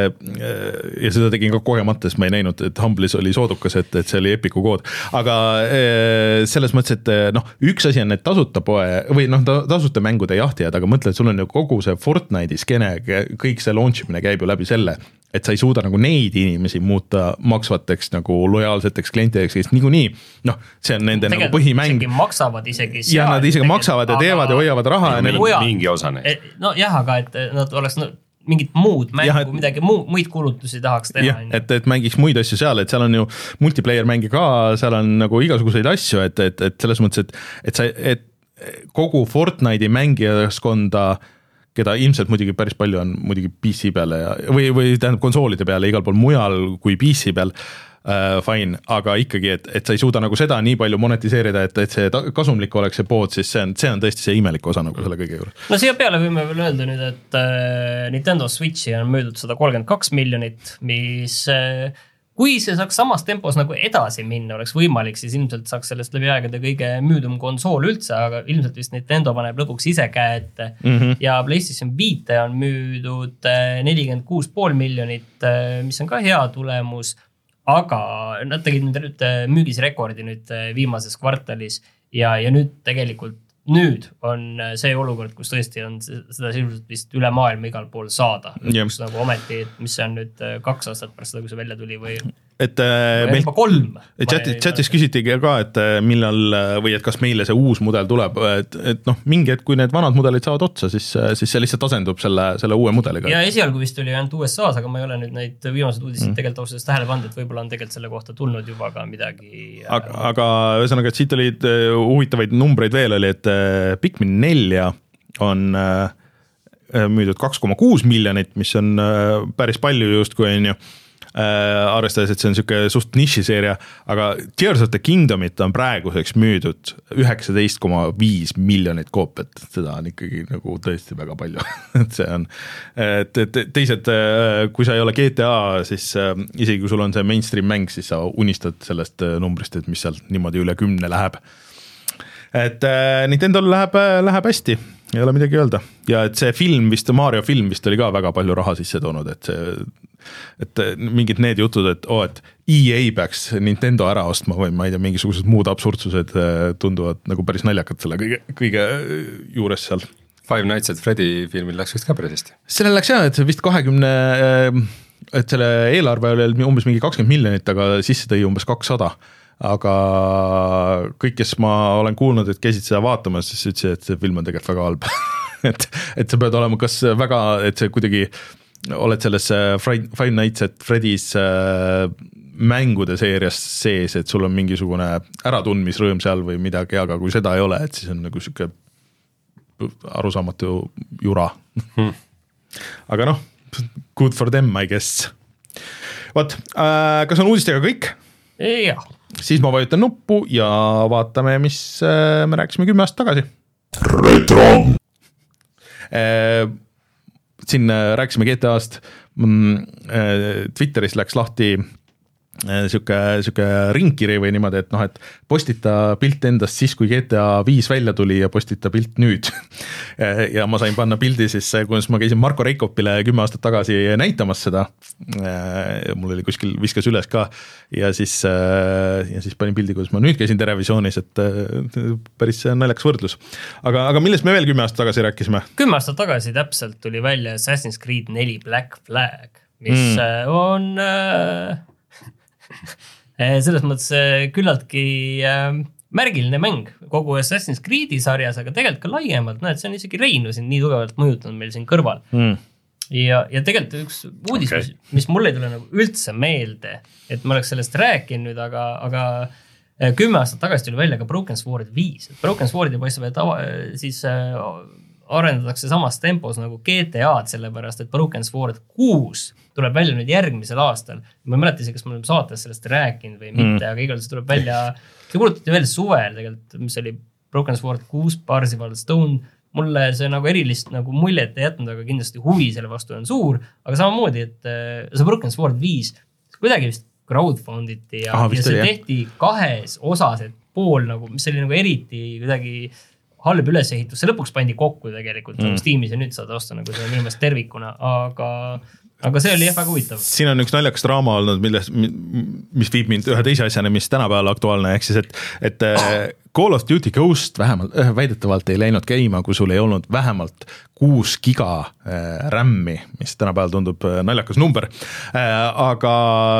äh, ja seda tegin ka kogemata, sest ma ei näinud, et Humble'is oli soodukas, et, et see oli Epiku kood, aga äh, selles mõttes, et noh, üks asi on need tasuta poe või noh, tasuta mängude jahtijad, aga mõtle, et sul on ju kogu see Fortnite'i skene, kõik see launchimine käib ju läbi selle, et sa ei suuda nagu neid inimesi muuta maksvateks nagu lojaalseteks klientideks, kes niikuinii, noh, see on nende tegelikult nagu põhimäng. Isegi maksavad isegi seal. Ja nad isegi maksavad ja teevad ja hoiavad raha. Ja mingi, mingi osa neid. No jah, aga et nad oleks no, mingit muud mängu, ja, et, midagi muu, muid kulutusi tahaks teha. Jah, et, et mängiks muid asju seal, et seal on ju multiplayer mängi ka, seal on nagu igasuguseid asju, et, et, et selles mõttes, et, et, sa, et kogu Fortnite'i mängijaskonda keda ilmselt muidugi päris palju on muidugi P C peale ja, või, või tähendab konsoolide peale igal pool mujal kui P C peal, äh, fine, aga ikkagi, et, et sa ei suuda nagu seda nii palju monetiseerida, et, et see kasumlik oleks see pood, siis see on, see on tõesti see imelik osa nagu selle kõige juures. No siia peale võime veel öelda nüüd, et äh, Nintendo Switchi on möödud sada kolmkümmend kaks miljonit, mis äh, kui see saaks samas tempos nagu edasi minna, oleks võimalik, siis ilmselt saaks sellest läbi aegade kõige müüdum konsool üldse, aga ilmselt vist Nintendo paneb lõpuks ise käe ette. Mm-hmm. Ja PlayStation Vita on müüdud nelikümmend kuus pool miljonit, mis on ka hea tulemus, aga nad tegid nüüd müügisrekordi nüüd viimases kvartalis ja, ja nüüd tegelikult nüüd on see olukord, kus tõesti on seda sisuliselt vist üle maailma igal pool saada. Yeah. Nagu ometi, mis see on nüüd kaks aastat pärast seda, kui see välja tuli või et meil juba kolm. Chatis, chatis küsitigi ka, et millal või et kas meile see uus mudel tuleb, et, et noh, mingi hetk, kui need vanad mudelid saavad otsa, siis, siis see lihtsalt asendub selle, selle uue mudeliga. Ja esialgu vist oli ainult U S A-s, aga ma ei ole nüüd neid viimased uudisid mm. tegelikult ausalt tähele pannud, et võib-olla on tegelikult selle kohta tulnud juba ka midagi. Aga, aga ühesõnaga, et siit olid huvitavaid numbreid veel oli, et Pikmin nelja on müüdud kaks koma kuus miljonit, mis on päris palju just, kui on ju Äh, arvestades, et see on siuke suht nišiseeria, aga Tears of the Kingdomit on praeguseks müüdud üheksateist koma viis miljonit koopiat, seda on ikkagi nagu tõesti väga palju. et see on, et, et teised, kui sa ei ole G T A, siis isegi kui sul on see mainstream mäng, siis sa unistad sellest numbrist, et mis sealt niimoodi üle kümne läheb. Et Nintendol läheb, läheb hästi, ei ole midagi öelda. Ja et see film vist, Mario film vist oli ka väga palju raha sisse toonud, et see et mingid need jutud, et, oh, et E A peaks Nintendo ära ostma või ma ei tea, mingisugused muud absurdsused tunduvad nagu päris naljakad selle kõige, kõige juures seal. Five Nights at Freddy filmil läks vist ka päris hästi. Sellel läks jah, et vist kahekümne, et selle eelarve oli umbes mingi kakskümmend miljonit, aga sisse tõi umbes kakssada. Aga kõik, kes ma olen kuulnud, et käisid seda vaatama, siis ütlesid, et see film on tegelikult väga halb. et, et sa pead olema kas väga, et see kuidagi oled selles Five Nights at Freddy's mängude seerias sees, et sul on mingisugune äratundmisrõõm seal või midagi, aga kui seda ei ole, et siis on nagu siuke arusaamatu jura. Hmm. Aga noh, good for them, I guess. Võt, äh, kas on uudistega kõik? Jah. Siis ma vajutan nuppu ja vaatame, mis äh, me rääkisime kümme aastat tagasi. Retro! Äh, siin rääkisime G T A-st, Twitteris läks lahti siuke, siuke ringkiri või niimoodi, et noh, et postita pilt endast siis, kui G T A viis välja tuli ja postita pilt nüüd. ja ma sain panna pildi siis, kuidas ma käisin Marko Reikopile kümme aastat tagasi näitamas seda. Mul oli kuskil, viskas üles ka ja siis, ja siis panin pildi, kuidas ma nüüd käisin Terevisioonis, et päris naljakas võrdlus. Aga, aga millest me veel kümme aastat tagasi rääkisime? Kümme aastat tagasi täpselt tuli välja Assassin's Creed neli Black Flag, mis mm. on... Äh, selles mõttes küllaltki märgiline mäng kogu Assassin's Creed'i sarjas, aga tegelikult ka laiemalt, näed, see on isegi Reinu siin nii tugevalt mõjutanud meil siin kõrval. Mm. Ja, ja tegelikult üks uudis, okay. mis, mis mulle ei tule nagu üldse meelde, et ma oleks sellest rääkinud, aga, aga kümme aastat tagasi tuli välja ka Broken Sword viis. Broken Swordi paistab, et ava, siis arendatakse samas tempos nagu G T A-d, sellepärast, et Broken Sword kuus tuleb välja nüüd järgmisel aastal. Ma ei mäleta ise, kas me oleme saates sellest rääkinud või mitte, mm. aga igal see tuleb välja, see kuulutati veel suvel tegelikult, mis oli Broken Sword kuus, Parzival Stone. Mulle see nagu erilist nagu muljet ei jätnud, aga kindlasti huvi selle vastu on suur, aga samamoodi, et see Broken Sword viis kuidagi vist crowdfunditi ja, Aha, ja see oli, tehti kahes osas, et pool nagu, mis oli nagu eriti kuidagi halb ülesehitus, see lõpuks pandi kokku tegelikult mm. Steamis ja nüüd saad osta nagu see inimest tervikuna, aga aga see oli jah väga huvitav. Siin on üks naljakas draama olnud, milles, mis viib mind ühe teise asjani, mis tänapäeval aktuaalne, ehk siis, et, et Call of Duty Ghost vähemalt, väidetavalt ei läinud käima, kui sul ei olnud vähemalt kuus giga RAM-i, mis tänapäeval tundub naljakas number, aga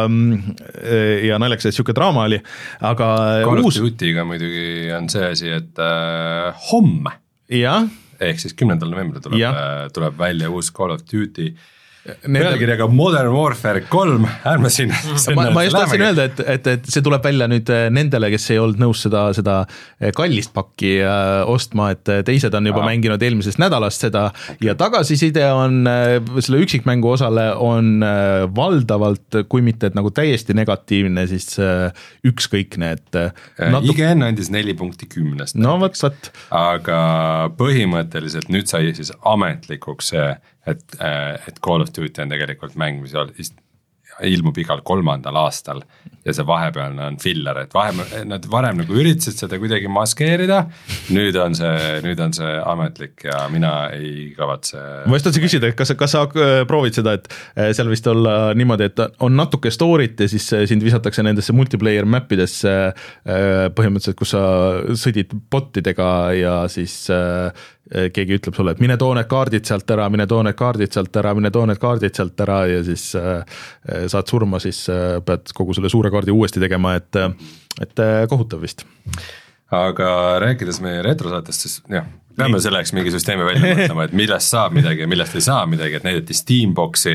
ja naljakas, et siuke draama oli, aga Call uus... of Duty'ga muidugi on see asi, et äh, homme, ja? ehk siis kümnendal novembril tuleb, äh, tuleb välja uus Call of Duty pealkirjaga Modern Warfare kolm, ärme siin ma, ma just tahtsin öelda, et, et, et see tuleb välja nüüd nendele, kes ei olnud nõus seda, seda kallist pakki ostma, et teised on juba Aa. mänginud eelmisest nädalast seda okay. ja tagasiside on selle üksikmängu osale on valdavalt, kui mitte et nagu täiesti negatiivne, siis ükskõikne, et natu... I G N andis neli punkti kümnest no võt, võt. aga põhimõtteliselt nüüd sai siis ametlikuks see et, et Call of Duty on tegelikult mäng, mis ilmub igal kolmandal aastal ja see vahepealne on filler, et vahem, nad varem nagu üritasid seda kuidagi maskeerida, nüüd on see, nüüd on see ametlik ja mina ei kavatse. Ma just tahtsin küsida, et kas, kas sa proovid seda, et seal vist olla niimoodi, et on natuke story't ja siis sind visatakse nendesse multiplayer mappidesse põhimõtteliselt, kus sa sõdid botidega ja siis keegi ütleb sulle, et mine too need kaardid sealt ära, mine too need kaardid sealt ära, mine too need kaardid sealt ära ja siis saad surma, siis pead kogu selle suure kaardi uuesti tegema, et, et kohutav vist. Aga rääkides meie retrosaatest, siis jah, lähme selleks mingi süsteemi välja mõtlema, et millest saab midagi ja millest ei saa midagi, et näidati Steamboxi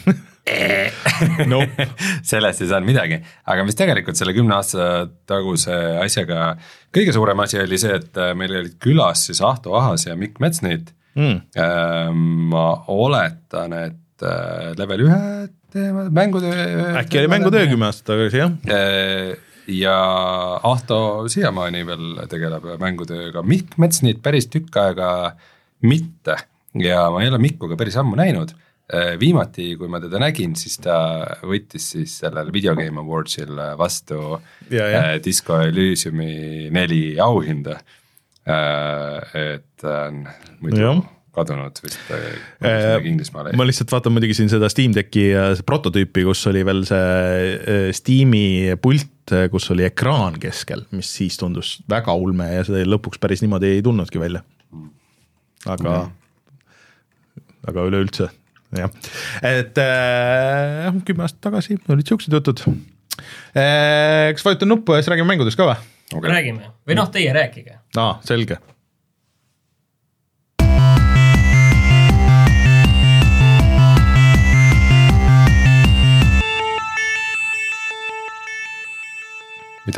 nope. sellest ei saanud midagi, aga mis tegelikult selle kümne aasta taguse asjaga kõige suurem asi oli see, et meil olid külas siis Ahto Ahas ja Mikk Metsnit mm. ma oletan, et level ühe teema, mängutöö äkki oli mängutöö kümme aastat tagasi, jah? Ja Ahto siiamaani veel tegeleb mängutööga, Mikk Metsnit päris tükk aega mitte ja ma ei ole Mikkuga päris ammu näinud. Viimati, kui ma teda nägin, siis ta võttis siis sellel Video Game Awardsil vastu ja, ja. Disco Elysiumi neli auhinda, et on muidu ja. kadunud vist Inglismaale. Ma lihtsalt vaatan muidugi siin seda Steam Decki prototüüpi, kus oli veel see Steam'i pult, kus oli ekraan keskel, mis siis tundus väga ulme ja see lõpuks päris niimoodi ei tulnudki välja. Aga, mm. aga üleüldse jah, et äh, kümme aastat tagasi olid siuksed jutud. Äh, kas vajutan nuppu ja siis räägime mängudest ka või? Okay. Räägime, või noh, teie rääkige. Aa, selge.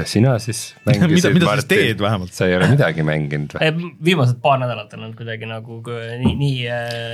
sina siis mängisid, mida, mida Martin, siis teed vähemalt? Sa ei ole midagi mänginud või? Viimased paar nädalat on olnud kuidagi nagu nii, nii,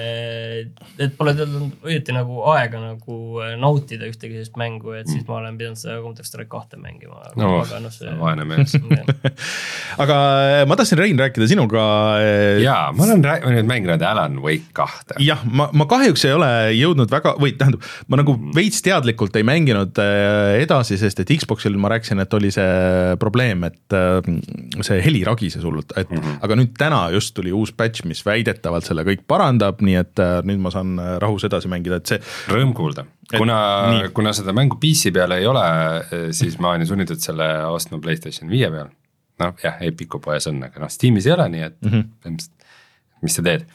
et pole olnud õieti nagu aega nagu nautida ühtegi sellist mängu, et siis ma olen pidanud seda Counter-Strike kahte mängima. No, aga no see... vaene mees. Aga ma tahtsin, Rein, rääkida sinuga. Jaa, ma olen rää... nüüd mänginud Alan Wake kahte. Jah, ma, ma kahjuks ei ole jõudnud väga, või tähendab, ma nagu veits teadlikult ei mänginud edasi, sest et Xboxil ma rääkisin, et oli see probleem, et see heli ragises hullult, et mm -hmm. aga nüüd täna just tuli uus patch, mis väidetavalt selle kõik parandab, nii et nüüd ma saan rahus edasi mängida, et see rõõm kuulda, kuna, kuna seda mängu P C peal ei ole, siis ma olen sunnitud selle ostma PlayStation viie peal, noh jah, Epiku poes on, aga noh, Steamis ei ole, nii et mm -hmm. mis sa teed?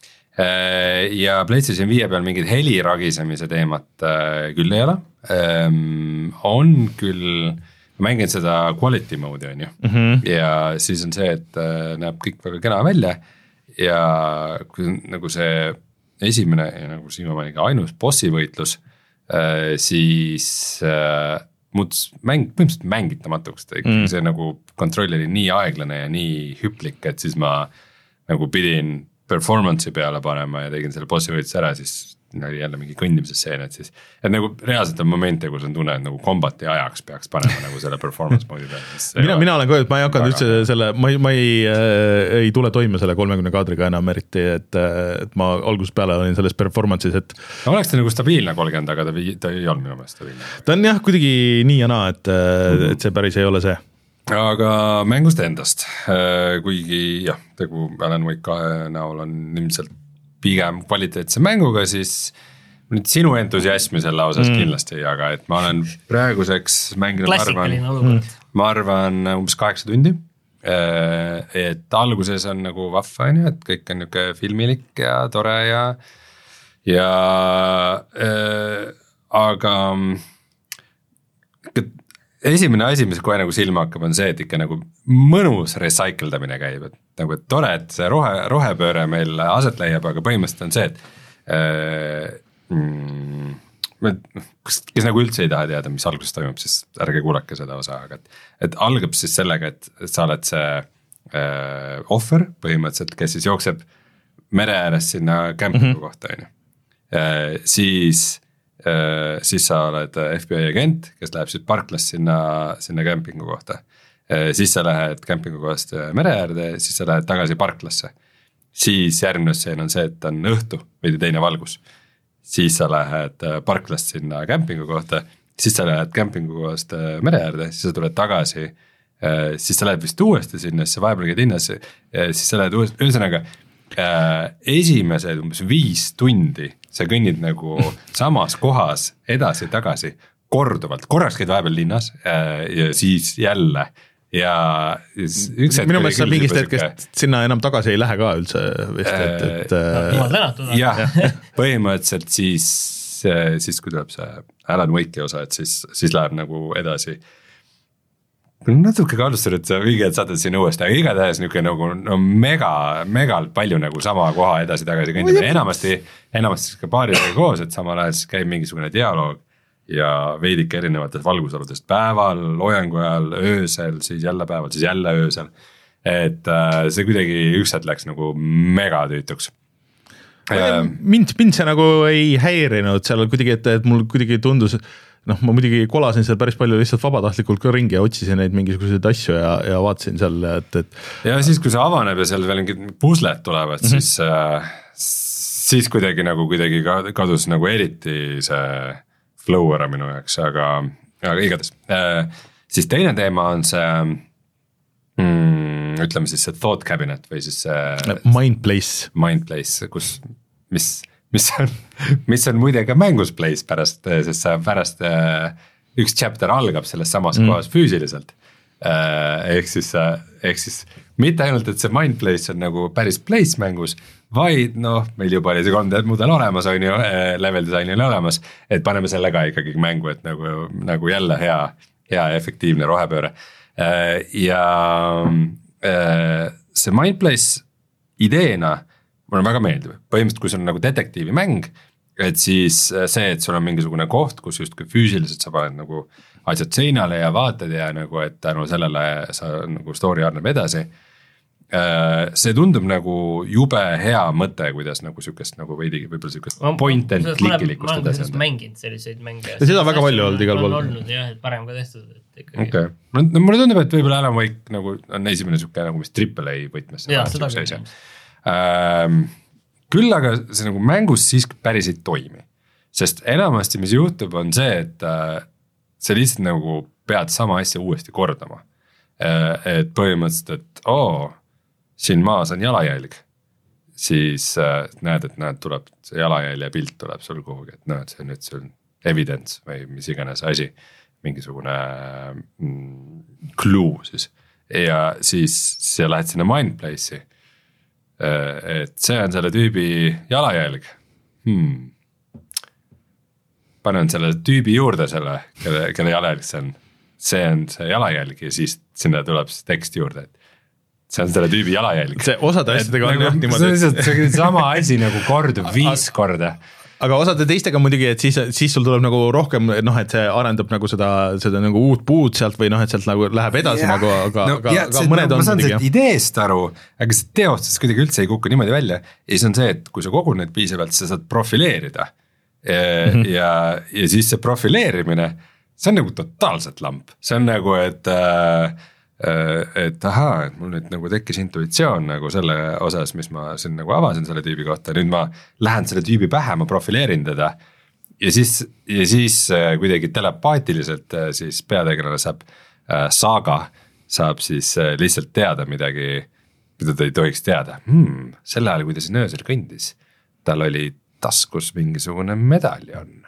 Ja PlayStation viie peal mingid heli ragisemise teemat küll ei ole, on küll, ma mängin seda quality mode'i on ju mm -hmm. ja siis on see, et näeb kõik väga kena välja ja kui nagu see esimene ja nagu siiamaani ainus bossi võitlus, siis muutus mäng, põhimõtteliselt mängitamatuks, mm. see nagu kontroll oli nii aeglane ja nii hüplik, et siis ma nagu pidin performance'i peale panema ja tegin selle bossi võitluse ära, siis oli jälle mingi kõndimise seen, et siis, et nagu reaalselt on momente, kus on tunne, et nagu kombati ajaks peaks panema nagu selle performance mode'i peale. mina, mina olen ka, et ma ei hakanud üldse selle, ma ei, ma ei, äh, ei tule toime selle kolmekümne kaadriga enam eriti, et, et ma algusest peale olin selles performance'is, et no, oleks ta nagu stabiilne kolmkümmend, aga ta, ta ei olnud minu meelest stabiilne. Ta on jah, kuidagi nii ja naa, et, mm-hmm. et see päris ei ole see. Aga mängust endast, kuigi jah, tegu Alan Wake kahe näol on ilmselt pigem kvaliteetse mänguga, siis nüüd sinu entusiasmi selle osas mm. kindlasti ei jaga, et ma olen praeguseks mänginud, ma arvan, ma arvan umbes kaheksa tundi, et alguses on nagu vahva, et kõik on niisugune filmilik ja tore ja, ja äh, aga esimene asi, mis kohe nagu silma hakkab, on see, et ikka nagu mõnus recycle damine käib, et nagu et tore, et see rohe, rohepööre meil aset leiab, aga põhimõtteliselt on see, et äh, mm, kes, kes nagu üldse ei taha teada, mis alguses toimub, siis ärge kuulake seda osa, aga et, et algab siis sellega, et, et sa oled see äh, ohver põhimõtteliselt, kes siis jookseb mere ääres sinna campingu mm-hmm. kohta, on ju äh,, siis siis sa oled F B I agent, kes läheb siit parklast sinna, sinna campingu kohta. Siis sa lähed campingu kohast mere äärde, siis sa lähed tagasi parklasse. Siis järgmine seen on see, et on õhtu või teine valgus. Siis sa lähed parklast sinna campingu kohta, siis sa lähed campingu kohast mere äärde, siis sa tuled tagasi, siis sa lähed vist uuesti sinna, siis sa vahepeal käid hinnas, siis sa lähed uuesti, ühesõnaga esimesed umbes viis tundi sa kõnnid nagu samas kohas edasi-tagasi korduvalt, korraks käid vahepeal linnas ja siis jälle ja üks minu meelest sa mingist hetkest sinna enam tagasi ei lähe ka üldse vist, et, et jumal tänatud. jah, põhimõtteliselt siis, siis kui tuleb see Alan Wake'i osa, et siis, siis läheb nagu edasi natuke kaalustada, et sa õige, et saad siin uuesti, aga igatahes niisugune nagu no mega, megalt palju nagu sama koha edasi-tagasi kõndida, enamasti, enamasti ka paariga koos, et samal ajal siis käib mingisugune dialoog ja veidike erinevatest valgusoludest päeval, loojangu ajal, öösel, siis jälle päeval, siis jälle öösel. Et äh, see kuidagi üks hetk läks nagu mega tüütuks. Mind, mind see nagu ei häirinud seal kuidagi, et, et mul kuidagi tundus, noh, ma muidugi kolasin seal päris palju lihtsalt vabatahtlikult ka ringi ja otsisin neid mingisuguseid asju ja, ja vaatasin seal, et, et ja siis, kui see avaneb ja seal veel mingid pusled tulevad, mm-hmm. siis, äh, siis kuidagi nagu kuidagi kadus nagu eriti see flow ära minu jaoks, aga, aga igatahes. Äh, siis teine teema on see mm, ütleme siis see thought cabinet või siis see Mind Place, Mind Place, kus, mis mis on, mis on muide ka mängus place pärast, sest sa pärast äh, üks chapter algab selles samas mm. kohas füüsiliselt äh,. Ehk siis, ehk siis mitte ainult, et see Mind Place on nagu päris place mängus, vaid noh, meil juba oli see kolm D mudel olemas, on ju, level design oli olemas, et paneme selle ka ikkagi mängu, et nagu, nagu jälle hea, hea efektiivne rohepööre äh,. Ja äh, see Mind Place ideena mulle väga meeldib, põhimõtteliselt kui see on nagu detektiivi mäng, et siis see, et sul on mingisugune koht, kus justkui füüsiliselt sa paned nagu asjad seinale ja vaatad ja nagu, et tänu sellele sa nagu story arneb edasi. See tundub nagu jube hea mõte, kuidas nagu sükest nagu veidi võib-olla sükest point and clickilikkust edasi anda. Ma olen mänginud selliseid mänge. Ja seda väga palju olnud igal pool. On olnud jah, et parem ka tehtud. Okei, okay. no, mulle tundub, et võib-olla Alan Wake nagu on esimene süke nagu mis triple A võtmes. Jaa, seda küll. Ähm, küll aga see nagu mängus siiski päris ei toimi. Sest enamasti, mis juhtub, on see, et äh, see lihtsalt nagu pead sama asja uuesti kordama. Äh, et põhimõtteliselt, et oo, siin maas on jalajälg, siis äh, näed, et näed, tuleb see jalajälje pilt tuleb sul kuhugi, et näed, see on nüüd sul evidence või mis iganes asi, mingisugune mm, clue siis. Ja siis sa lähed sinna Mindplace'i, äh, et see on selle tüübi jalajälg. Hmm. Panen selle tüübi juurde selle, kelle, kelle jalajälg see on. See on see jalajälg ja siis sinna tuleb see tekst juurde, et see on selle tüübi jalajälg. See osade asjadega on jah niimoodi. See on see sama asi nagu kordub viis korda. Aga osade teistega muidugi, et siis, siis sul tuleb nagu rohkem, noh, et see arendab nagu seda, seda nagu uut puud sealt või noh, et sealt nagu läheb edasi ja. nagu, aga, no, aga, ja, aga see, mõned no, on muidugi. Ma saan ideest aru, aga see teostus kuidagi üldse ei kuku niimoodi välja. Ja siis on see, et kui sa kogud neid piisavalt, sa saad profileerida ja, mm-hmm. ja, ja siis see profileerimine, see on nagu totaalselt lamp. See on nagu, et äh, et ahaa, et mul nüüd nagu tekkis intuitsioon nagu selle osas, mis ma siin nagu avasin selle tüübi kohta, nüüd ma lähen selle tüübi pähe, ma profileerin teda ja siis, ja siis kuidagi telepaatiliselt siis peategelane saab äh, Saga, saab siis äh, lihtsalt teada midagi, mida ta ei tohiks teada. Hmm, selle ajal, kui ta siin öösel kõndis, tal oli taskus mingisugune medaljon.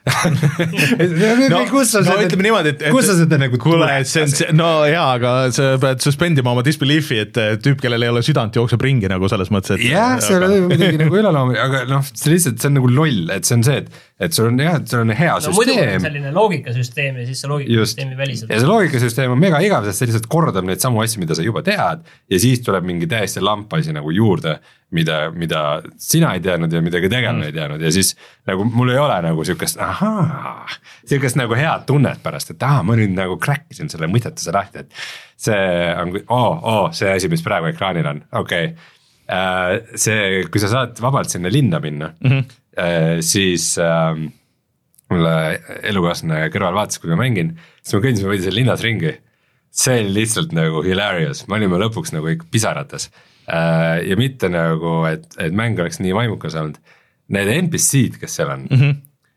no, kus sa no, seda, ütleme niimoodi, et, kus sa seda nagu kuule, see on, see, no jaa, aga sa pead suspendima oma disbeliefi, et tüüp, kellel ei ole südant, jookseb ringi nagu selles mõttes, et jah, see aga... on midagi nagu üleloomulik, aga noh, see lihtsalt, see on nagu loll, et see on see, et et sul on jah, et sul on hea no, süsteem. No muidu on selline loogikasüsteem ja siis see loogikasüsteemi väliselt. Ja see loogikasüsteem on mega igav, sest see lihtsalt kordab neid samu asju, mida sa juba tead ja siis tuleb mingi täiesti lampasi nagu juurde, mida, mida sina ei teadnud ja mida ka tegelane mm. ei teadnud ja siis nagu mul ei ole nagu sükest, ahaa, sükest nagu head tunnet pärast, et aha, ma nüüd nagu kräkkisin selle mõtetuse lahti, et see on, oo, oo, see asi, mis praegu ekraanil on, okei okay. See, kui sa saad vabalt sinna linna minna mm-hmm. siis äh, mulle elukaaslane kõrval vaatas, kui ma mängin, siis ma kõndisime võidi seal linnas ringi. See oli lihtsalt nagu hilarious, ma olime lõpuks nagu ikka pisarates äh, ja mitte nagu, et, et mäng oleks nii vaimukas olnud. Need N P C-d, kes seal on, mm-hmm.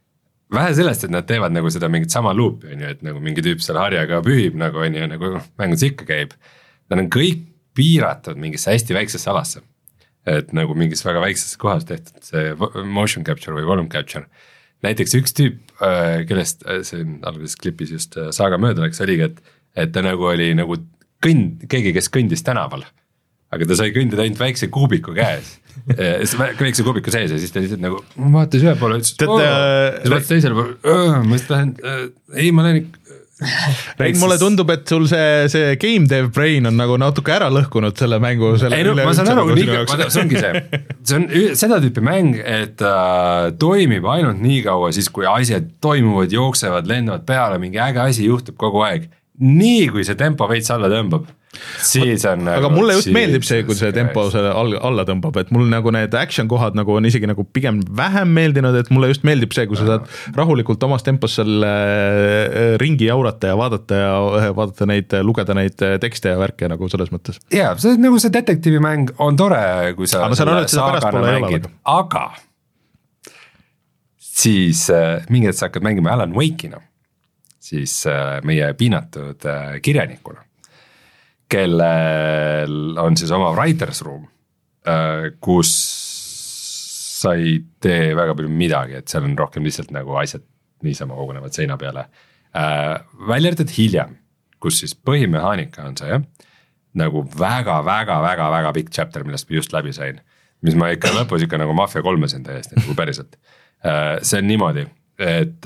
vähe sellest, et nad teevad nagu seda mingit sama loopi, on ju, et nagu mingi tüüp seal harjaga pühib, nagu on ju, nagu mängus ikka käib. Nad on kõik piiratud mingisse hästi väiksesse alasse. Et nagu mingis väga väikses kohas tehtud see motion capture või volume capture. Näiteks üks tüüp, kellest see alguses klipis just Saga mööda läks, oligi, et, et ta nagu oli nagu kõnd, keegi, kes kõndis tänaval, aga ta sai kõndida ainult väikse kuubiku käes, väikse kuubiku sees ja siis ta lihtsalt nagu vaatas ühe poole, ütles, oo, siis vaatas teisele poole, ma just lähen, ei, ma lähen ikka, Rein, mulle tundub, et sul see, see game dev brain on nagu natuke ära lõhkunud selle mängu. Selle ei no, ma saan aru, nii, see ongi see, see on seda tüüpi mäng, et äh, toimib ainult nii kaua siis, kui asjad toimuvad, jooksevad, lendavad peale, mingi äge asi juhtub kogu aeg. Nii kui see tempo veits alla tõmbab, siis on aga nagu, mulle just siis, meeldib see, kui see tempo selle alla tõmbab, et mul nagu need action kohad nagu on isegi nagu pigem vähem meeldinud, et mulle just meeldib see, kui sa saad rahulikult omas tempos selle ringi jaurata ja vaadata ja vaadata neid, lugeda neid tekste ja värke nagu selles mõttes. Jaa, see nagu see detektiivimäng on tore, kui sa aga ma saan aru, et seda pärastpoole ei ole. Aga siis mingi hetk sa hakkad mängima Alan Wake'ina, siis meie piinatud kirjanikuna, kellel on siis oma writers room, kus sa ei tee väga palju midagi, et seal on rohkem lihtsalt nagu asjad niisama kogunevad seina peale. Välja arvatud hiljem, kus siis põhimehaanika on see, jah? Nagu väga-väga-väga-väga pikk chapter, millest ma just läbi sain, mis ma ikka lõpus ikka nagu Mafia kolmesin täiesti nagu päriselt. See on niimoodi, et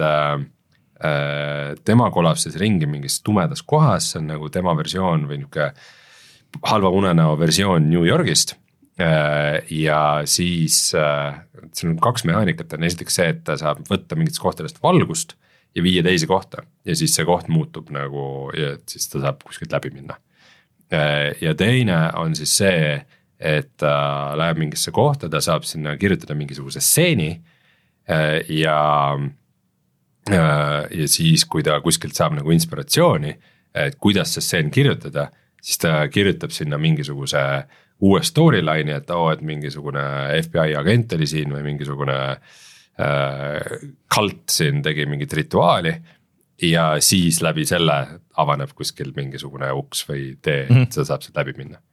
tema kolab siis ringi mingis tumedas kohas, see on nagu tema versioon või niuke halva unenäo versioon New Yorgist ja siis siin on kaks mehaanikat, on esiteks see, et ta saab võtta mingitest kohtadest valgust ja viia teise kohta ja siis see koht muutub nagu ja siis ta saab kuskilt läbi minna. Ja teine on siis see, et ta läheb mingisse kohta, ta saab sinna kirjutada mingisuguse stseeni ja, ja siis kui ta kuskilt saab nagu inspiratsiooni, et kuidas see stseen kirjutada, siis ta kirjutab sinna mingisuguse uue storyline'i, et oo, et mingisugune F B I agent oli siin või mingisugune äh, kalt siin tegi mingit rituaali ja siis läbi selle avaneb kuskil mingisugune uks või tee, et seda saab sealt läbi minna.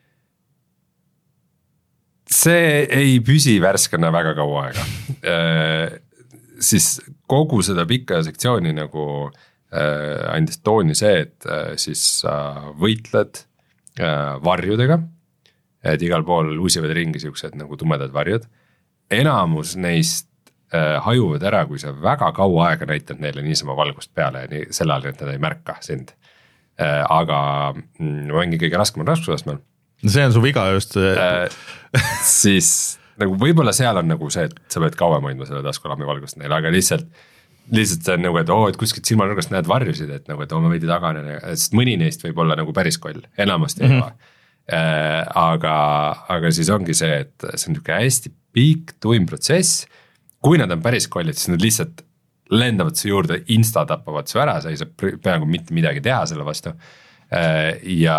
See ei püsi värskena väga kaua aega. Äh, siis kogu seda pikka sektsiooni nagu äh, andis tooni see, et äh, siis äh, võitled äh, varjudega, et igal pool uusivad ringi siuksed nagu tumedad varjud. Enamus neist äh, hajuvad ära, kui sa väga kaua aega näitad neile niisama valgust peale ja nii, selle all, et nad ei märka sind. Äh, aga mm, mängi kõige raskemal raskusastmel. See on su viga just. Äh, siis nagu võib-olla seal on nagu see, et sa pead kauem hoidma selle taskulammi valgust neile, aga lihtsalt lihtsalt see on nagu, et oo, et kuskilt silmanurgast näed varjusid, et nagu, et oo, ma veidi tagane, sest mõni neist võib olla nagu päris koll, enamasti mm-hmm. ei ole. Äh, aga, aga siis ongi see, et see on niisugune hästi pikk tuim protsess, kui nad on päris kollid, siis nad lihtsalt lendavad su juurde, insta tapavad su ära, sa ei saa peaaegu mitte midagi teha selle vastu äh, ja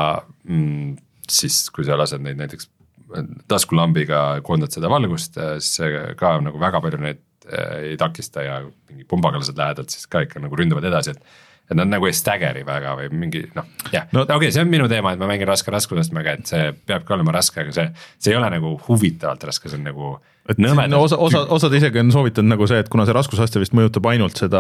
mm, siis kui sa lased neid näiteks taskulambiga koondad seda valgust, siis see ka nagu väga palju neid äh, ei takista ja mingi pumbaga lased lähedalt, siis ka ikka nagu ründavad edasi, et et nad nagu ei staggeri väga või mingi noh, jah, no, okei okay,, see on minu teema, et ma mängin raske raskusastmega, et see peabki olema raske, aga see, see ei ole nagu huvitavalt raske, see on nagu nõmedalt. No, osa, osa, osad isegi on soovitanud nagu see, et kuna see raskusaste vist mõjutab ainult seda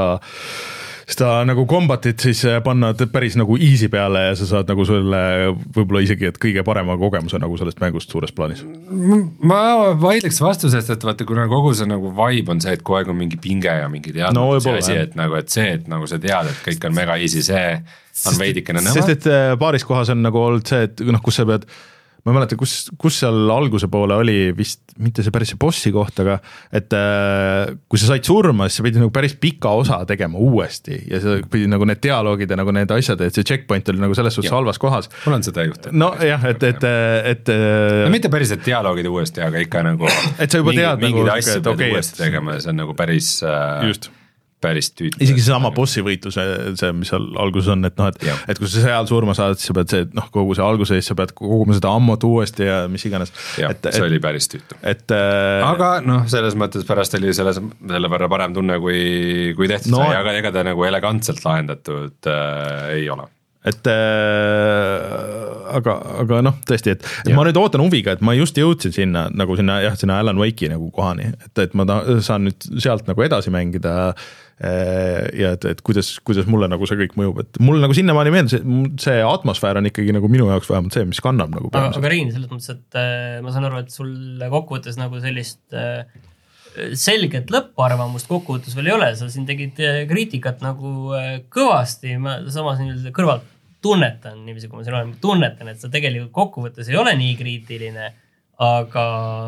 seda nagu kombatit, siis panna päris nagu easy peale ja sa saad nagu selle võib-olla isegi, et kõige parema kogemuse nagu sellest mängust suures plaanis. Ma vaidleks vastusest, et vaata, kuna kogu see nagu vibe on see, et kogu aeg on mingi pinge ja mingi teadmatus no, ja asi, et nagu, et see, et nagu sa tead, et kõik on mega easy, see on veidikene nõme. Sest, et paaris kohas on nagu olnud see, et noh, kus sa pead ma ei mäleta, kus, kus seal alguse poole oli vist, mitte see päris see bossi koht, aga et äh, kui sa said surma, siis sa pidid nagu päris pika osa tegema uuesti ja sa pidid nagu need dialoogid ja nagu need asjad, et see checkpoint oli nagu selles suhtes halvas kohas. Mul on seda juhtunud. No jah, et, et, et no mitte päris, et dialoogid uuesti, aga ikka nagu et sa juba mingid, tead mingid nagu, asju et okei, okay, uuesti tegema ja see on nagu päris äh, just päris tüüt. Isegi see sama bossi võitluse, see, mis seal alguses on, et noh, et, et kui sa seal surma saad, siis sa pead see, noh, kogu see alguse ees, sa pead koguma seda ammut uuesti ja mis iganes. Jah, et, see et, oli päris tüütu. Et, äh, aga noh, selles mõttes pärast oli selles, selle võrra parem tunne, kui, kui tehtud no, sai, aga ega ta nagu elegantselt lahendatud äh, ei ole. Et äh, aga, aga noh, tõesti, et, et ma nüüd ootan huviga, et ma just jõudsin sinna nagu sinna, jah, sinna Alan Wake'i nagu kohani, et, et ma ta, saan nüüd sealt nagu edasi mängida äh, ja et, et kuidas, kuidas mulle nagu see kõik mõjub, et mul nagu sinnamaani meeldis, et see atmosfäär on ikkagi nagu minu jaoks vähemalt see, mis kannab nagu aga, aga Riin, selles mõttes, et äh, ma saan aru, et sul kokkuvõttes nagu sellist äh, selget lõpparvamust kokkuvõttes veel ei ole, sa siin tegid kriitikat nagu äh, kõvasti, ma samas nii kõrvalt tunnetan, niiviisi kui ma siin olen, tunnetan, et sa tegelikult kokkuvõttes ei ole nii kriitiline, aga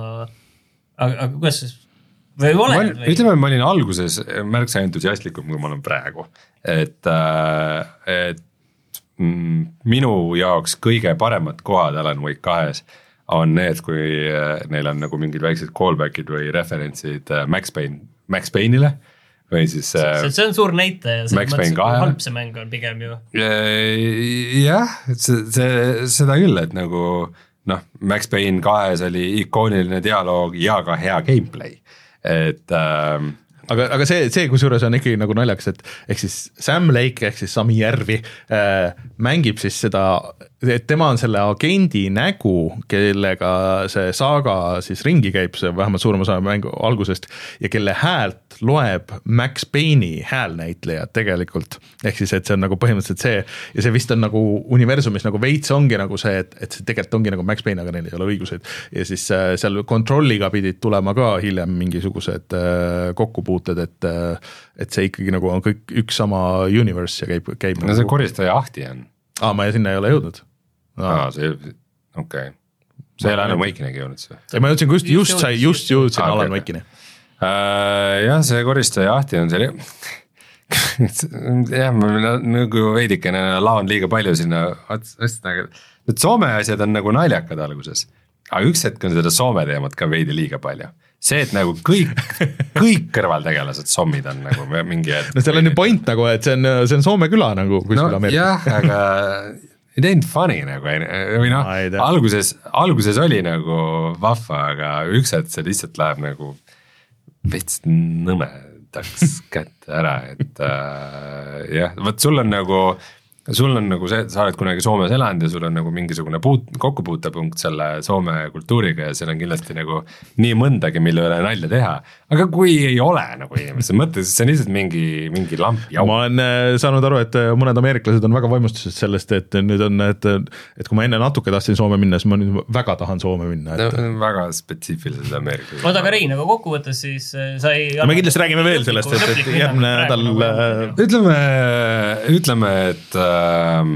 aga, aga kuidas või oled? Või? Ütleme, ma olin alguses märksa entusiastlikum, kui ma olen praegu, et, et minu jaoks kõige paremad kohad Alan Wake kahes on need, kui neil on nagu mingid väiksed callbackid või referentsid Max Payne, Max Payne'ile või siis see, see on suur näitaja, selles mõttes, kui halb see mäng on pigem ju. Jah, see, see, seda küll, et nagu noh, Max Payne kahes oli ikooniline dialoog ja ka hea gameplay, et ähm, aga, aga see, see kusjuures on ikkagi nagu naljaks, et ehk siis Sam Lake ehk siis Sami Järvi äh, mängib siis seda, et tema on selle agendi nägu, kellega see saaga siis ringi käib, see vähemalt suurem osa mängu algusest ja kelle häält loeb Max Payne'i häälnäitleja tegelikult, ehk siis, et see on nagu põhimõtteliselt see ja see vist on nagu universumis nagu veits ongi nagu see, et, et see tegelikult ongi nagu Max Payne, aga neil ei ole õiguseid ja siis äh, seal kontrolliga pidid tulema ka hiljem mingisugused äh, kokkupuuted, et, äh, et see ikkagi nagu on kõik üks sama universe ja käib, käib no nagu... see koristaja ahti on. Aa, ma sinna ei ole jõudnud. Aa, see, okei okay. see ei ole Alan Wakenigi jõudnud see. Ja ma jõudsin, just, just sai, just jõudsin ah, Alan okay. Wakeni. Uh, jah, see koristaja jahti on see jah, ma nagu veidikene laon liiga palju sinna, need Soome asjad on nagu naljakad alguses, aga üks hetk on seda Soome teemat ka veidi liiga palju. See, et nagu kõik, kõik kõrvaltegelased sommid on nagu mingi hetk. No seal on ju point nagu, et see on, see on Soome küla nagu kuskil no, Ameerikas. Jah, aga it ain't funny nagu, või noh, alguses, alguses oli nagu vahva, aga üks hetk see lihtsalt läheb nagu veits nõmedaks kätte ära, et äh, jah, võt sul on nagu, sul on nagu see, sa oled kunagi Soomes elanud ja sul on nagu mingisugune puut, kokkupuutepunkt selle Soome kultuuriga ja seal on kindlasti nagu nii mõndagi, mille üle nalja teha. Aga kui ei ole nagu inimese mõttes, see on lihtsalt mingi, mingi lamp jau. Ma olen saanud aru, et mõned ameeriklased on väga vaimustused sellest, et nüüd on, et, et kui ma enne natuke tahtsin Soome minna, siis ma nüüd väga tahan Soome minna. Et... No, väga spetsiifilised ameeriklased. Oota, aga Rein, aga kokkuvõttes siis sa ei... No, me kindlasti räägime veel sellest, et, et järgmine nädal... Ütleme, ütleme, et äh,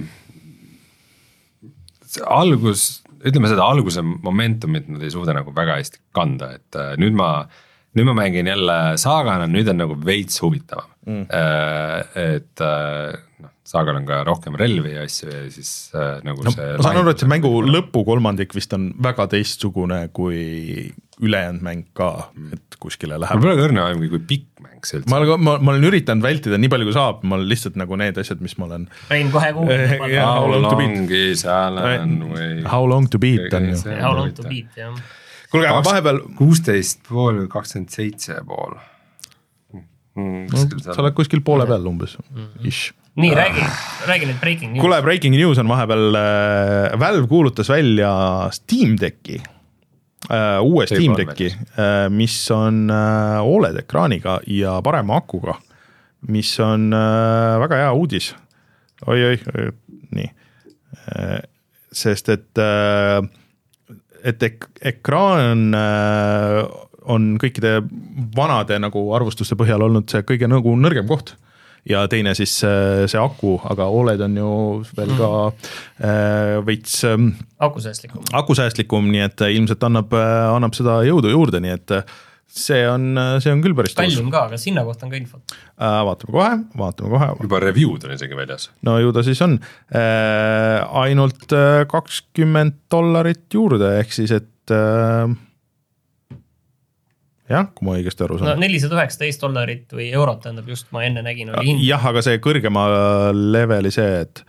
algus, ütleme seda alguse momentumit nad ei suuda nagu väga hästi kanda, et äh, nüüd ma nüüd ma mängin jälle Saagana, nüüd on nagu veits huvitavam mm. äh, et äh, no, Saagal on ka rohkem relvi ja asju ja siis äh, nagu no, see ma saan aru, et see mängu lõpu kolmandik vist on väga teistsugune kui ülejäänud mäng ka, et kuskile läheb. Ma pole kõrne aimgi kui pikk mäng see ma, ma, ma olen üritanud vältida nii palju kui saab, ma olen lihtsalt nagu need asjad, mis ma olen Rein kohe kuulda How long is Alan või How long to beat on ju How long to beat, jah Kulge, aga vahepeal... kuusteist pool, kakskümmend seitse pool. Mm, no, sa oled kuskil poole peal umbes. Ish. Nii, räägi, räägi nüüd Breaking News. Kule, Breaking News on vahepeal, äh, Valve kuulutas välja Steam Decki, äh, uue Steam Decki, äh, mis on äh, O L E D-ekraaniga ja parema akuga, mis on äh, väga hea uudis. Oi, oi, nii. Äh, sest, et... Äh, et ek- ekraan äh, on kõikide vanade nagu arvustuste põhjal olnud see kõige nagu nõrgem koht ja teine siis äh, see aku, aga O L E D on ju veel ka äh, veits äh, akusäästlikum. akusäästlikum, nii et ilmselt annab, äh, annab seda jõudu juurde, nii et see on, see on küll päris kallim ka, aga sinna kohta on ka infot. Äh, vaatame kohe, vaatame kohe. Juba review'd on isegi väljas. No ju ta siis on. Äh, ainult kakskümmend dollarit juurde, ehk siis, et äh, jah, kui ma õigesti aru saan. No nelisada üheksateist dollarit või eurot tähendab just, ma enne nägin, oli hind. Jah, aga see kõrgema leveli see, et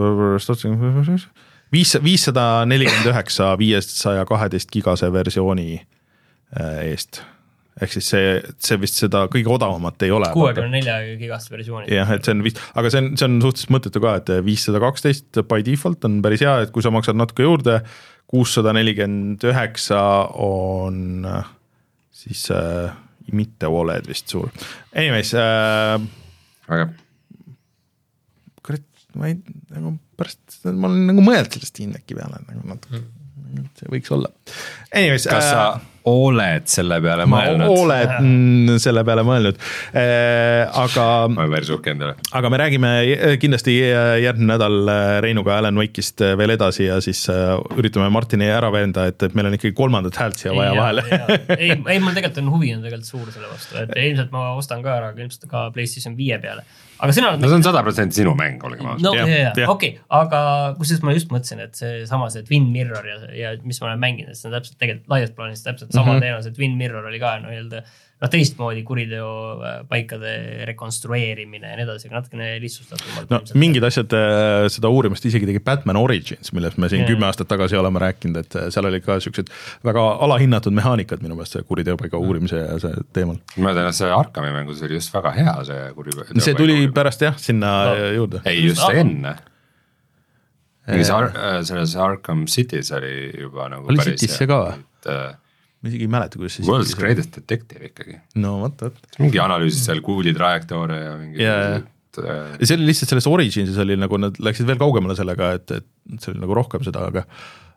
viissada nelikümmend üheksa viiesaja kaheteist gigase versiooni eest. Ehk siis see, see vist seda kõige odavamat ei ole. kuuekümne nelja gigast versiooni. Jah, et see on vist, aga see on, see on suhteliselt mõttetu ka, et viissada kaksteist by default on päris hea, et kui sa maksad natuke juurde, kuussada nelikümmend üheksa on siis äh, mitte O L E D vist suur. Anyways, äh, aga kurat, ma ei, nagu pärast, ma olen nagu mõeld sellest Indeki peale, nagu natuke, mm. see võiks olla. Anyways, kas sa äh, oled selle peale mõelnud? Ma oled mm, selle peale mõelnud, äh, aga ma olen päris uhke endale. Aga me räägime kindlasti järgmine nädal Reinuga Alan Wake'ist veel edasi ja siis äh, üritame Martini ära veenda, et, et meil on ikkagi kolmandat häält siia vaja vahele. ei, ei, mul tegelikult on huvi on tegelikult suur selle vastu, et ilmselt ma ostan ka ära, ilmselt ka PlayStation viie peale. Aga sina no see on sada protsenti sinu mäng, olge ma. No, jah, jah, okei, aga kusjuures ma just mõtlesin, et see sama see Twin Mirror ja, ja mis ma olen mänginud, see on täpselt tegelikult laias plaanis täpselt sama mm-hmm. teema, see Twin Mirror oli ka no, no, no teistmoodi kuriteo paikade rekonstrueerimine ja nii edasi, natukene lihtsustatumalt. No mingid asjad seda uurimast isegi tegi Batman Origins, millest me siin yeah. kümme aastat tagasi oleme rääkinud, et seal oli ka sellised väga alahinnatud mehaanikad minu meelest kuriteopaika uurimise ja see teemal. Ma tean, see Arkami mängus oli just väga hea see kuriteopaika. See tuli pärast jah, sinna no. juurde. Ei, just see enne. Mingis Ar- selles Arkham City's oli juba nagu oli päris City'sse ka? Et, ma isegi ei mäleta, kuidas see World's Greatest Detective ikkagi. No, võt, võt. Mingi analüüsis seal kuuli trajektoore ja mingi... Yeah. Äh... See oli lihtsalt selles Originsis oli nagu, nad läksid veel kaugemale sellega, et, et see oli nagu rohkem seda, aga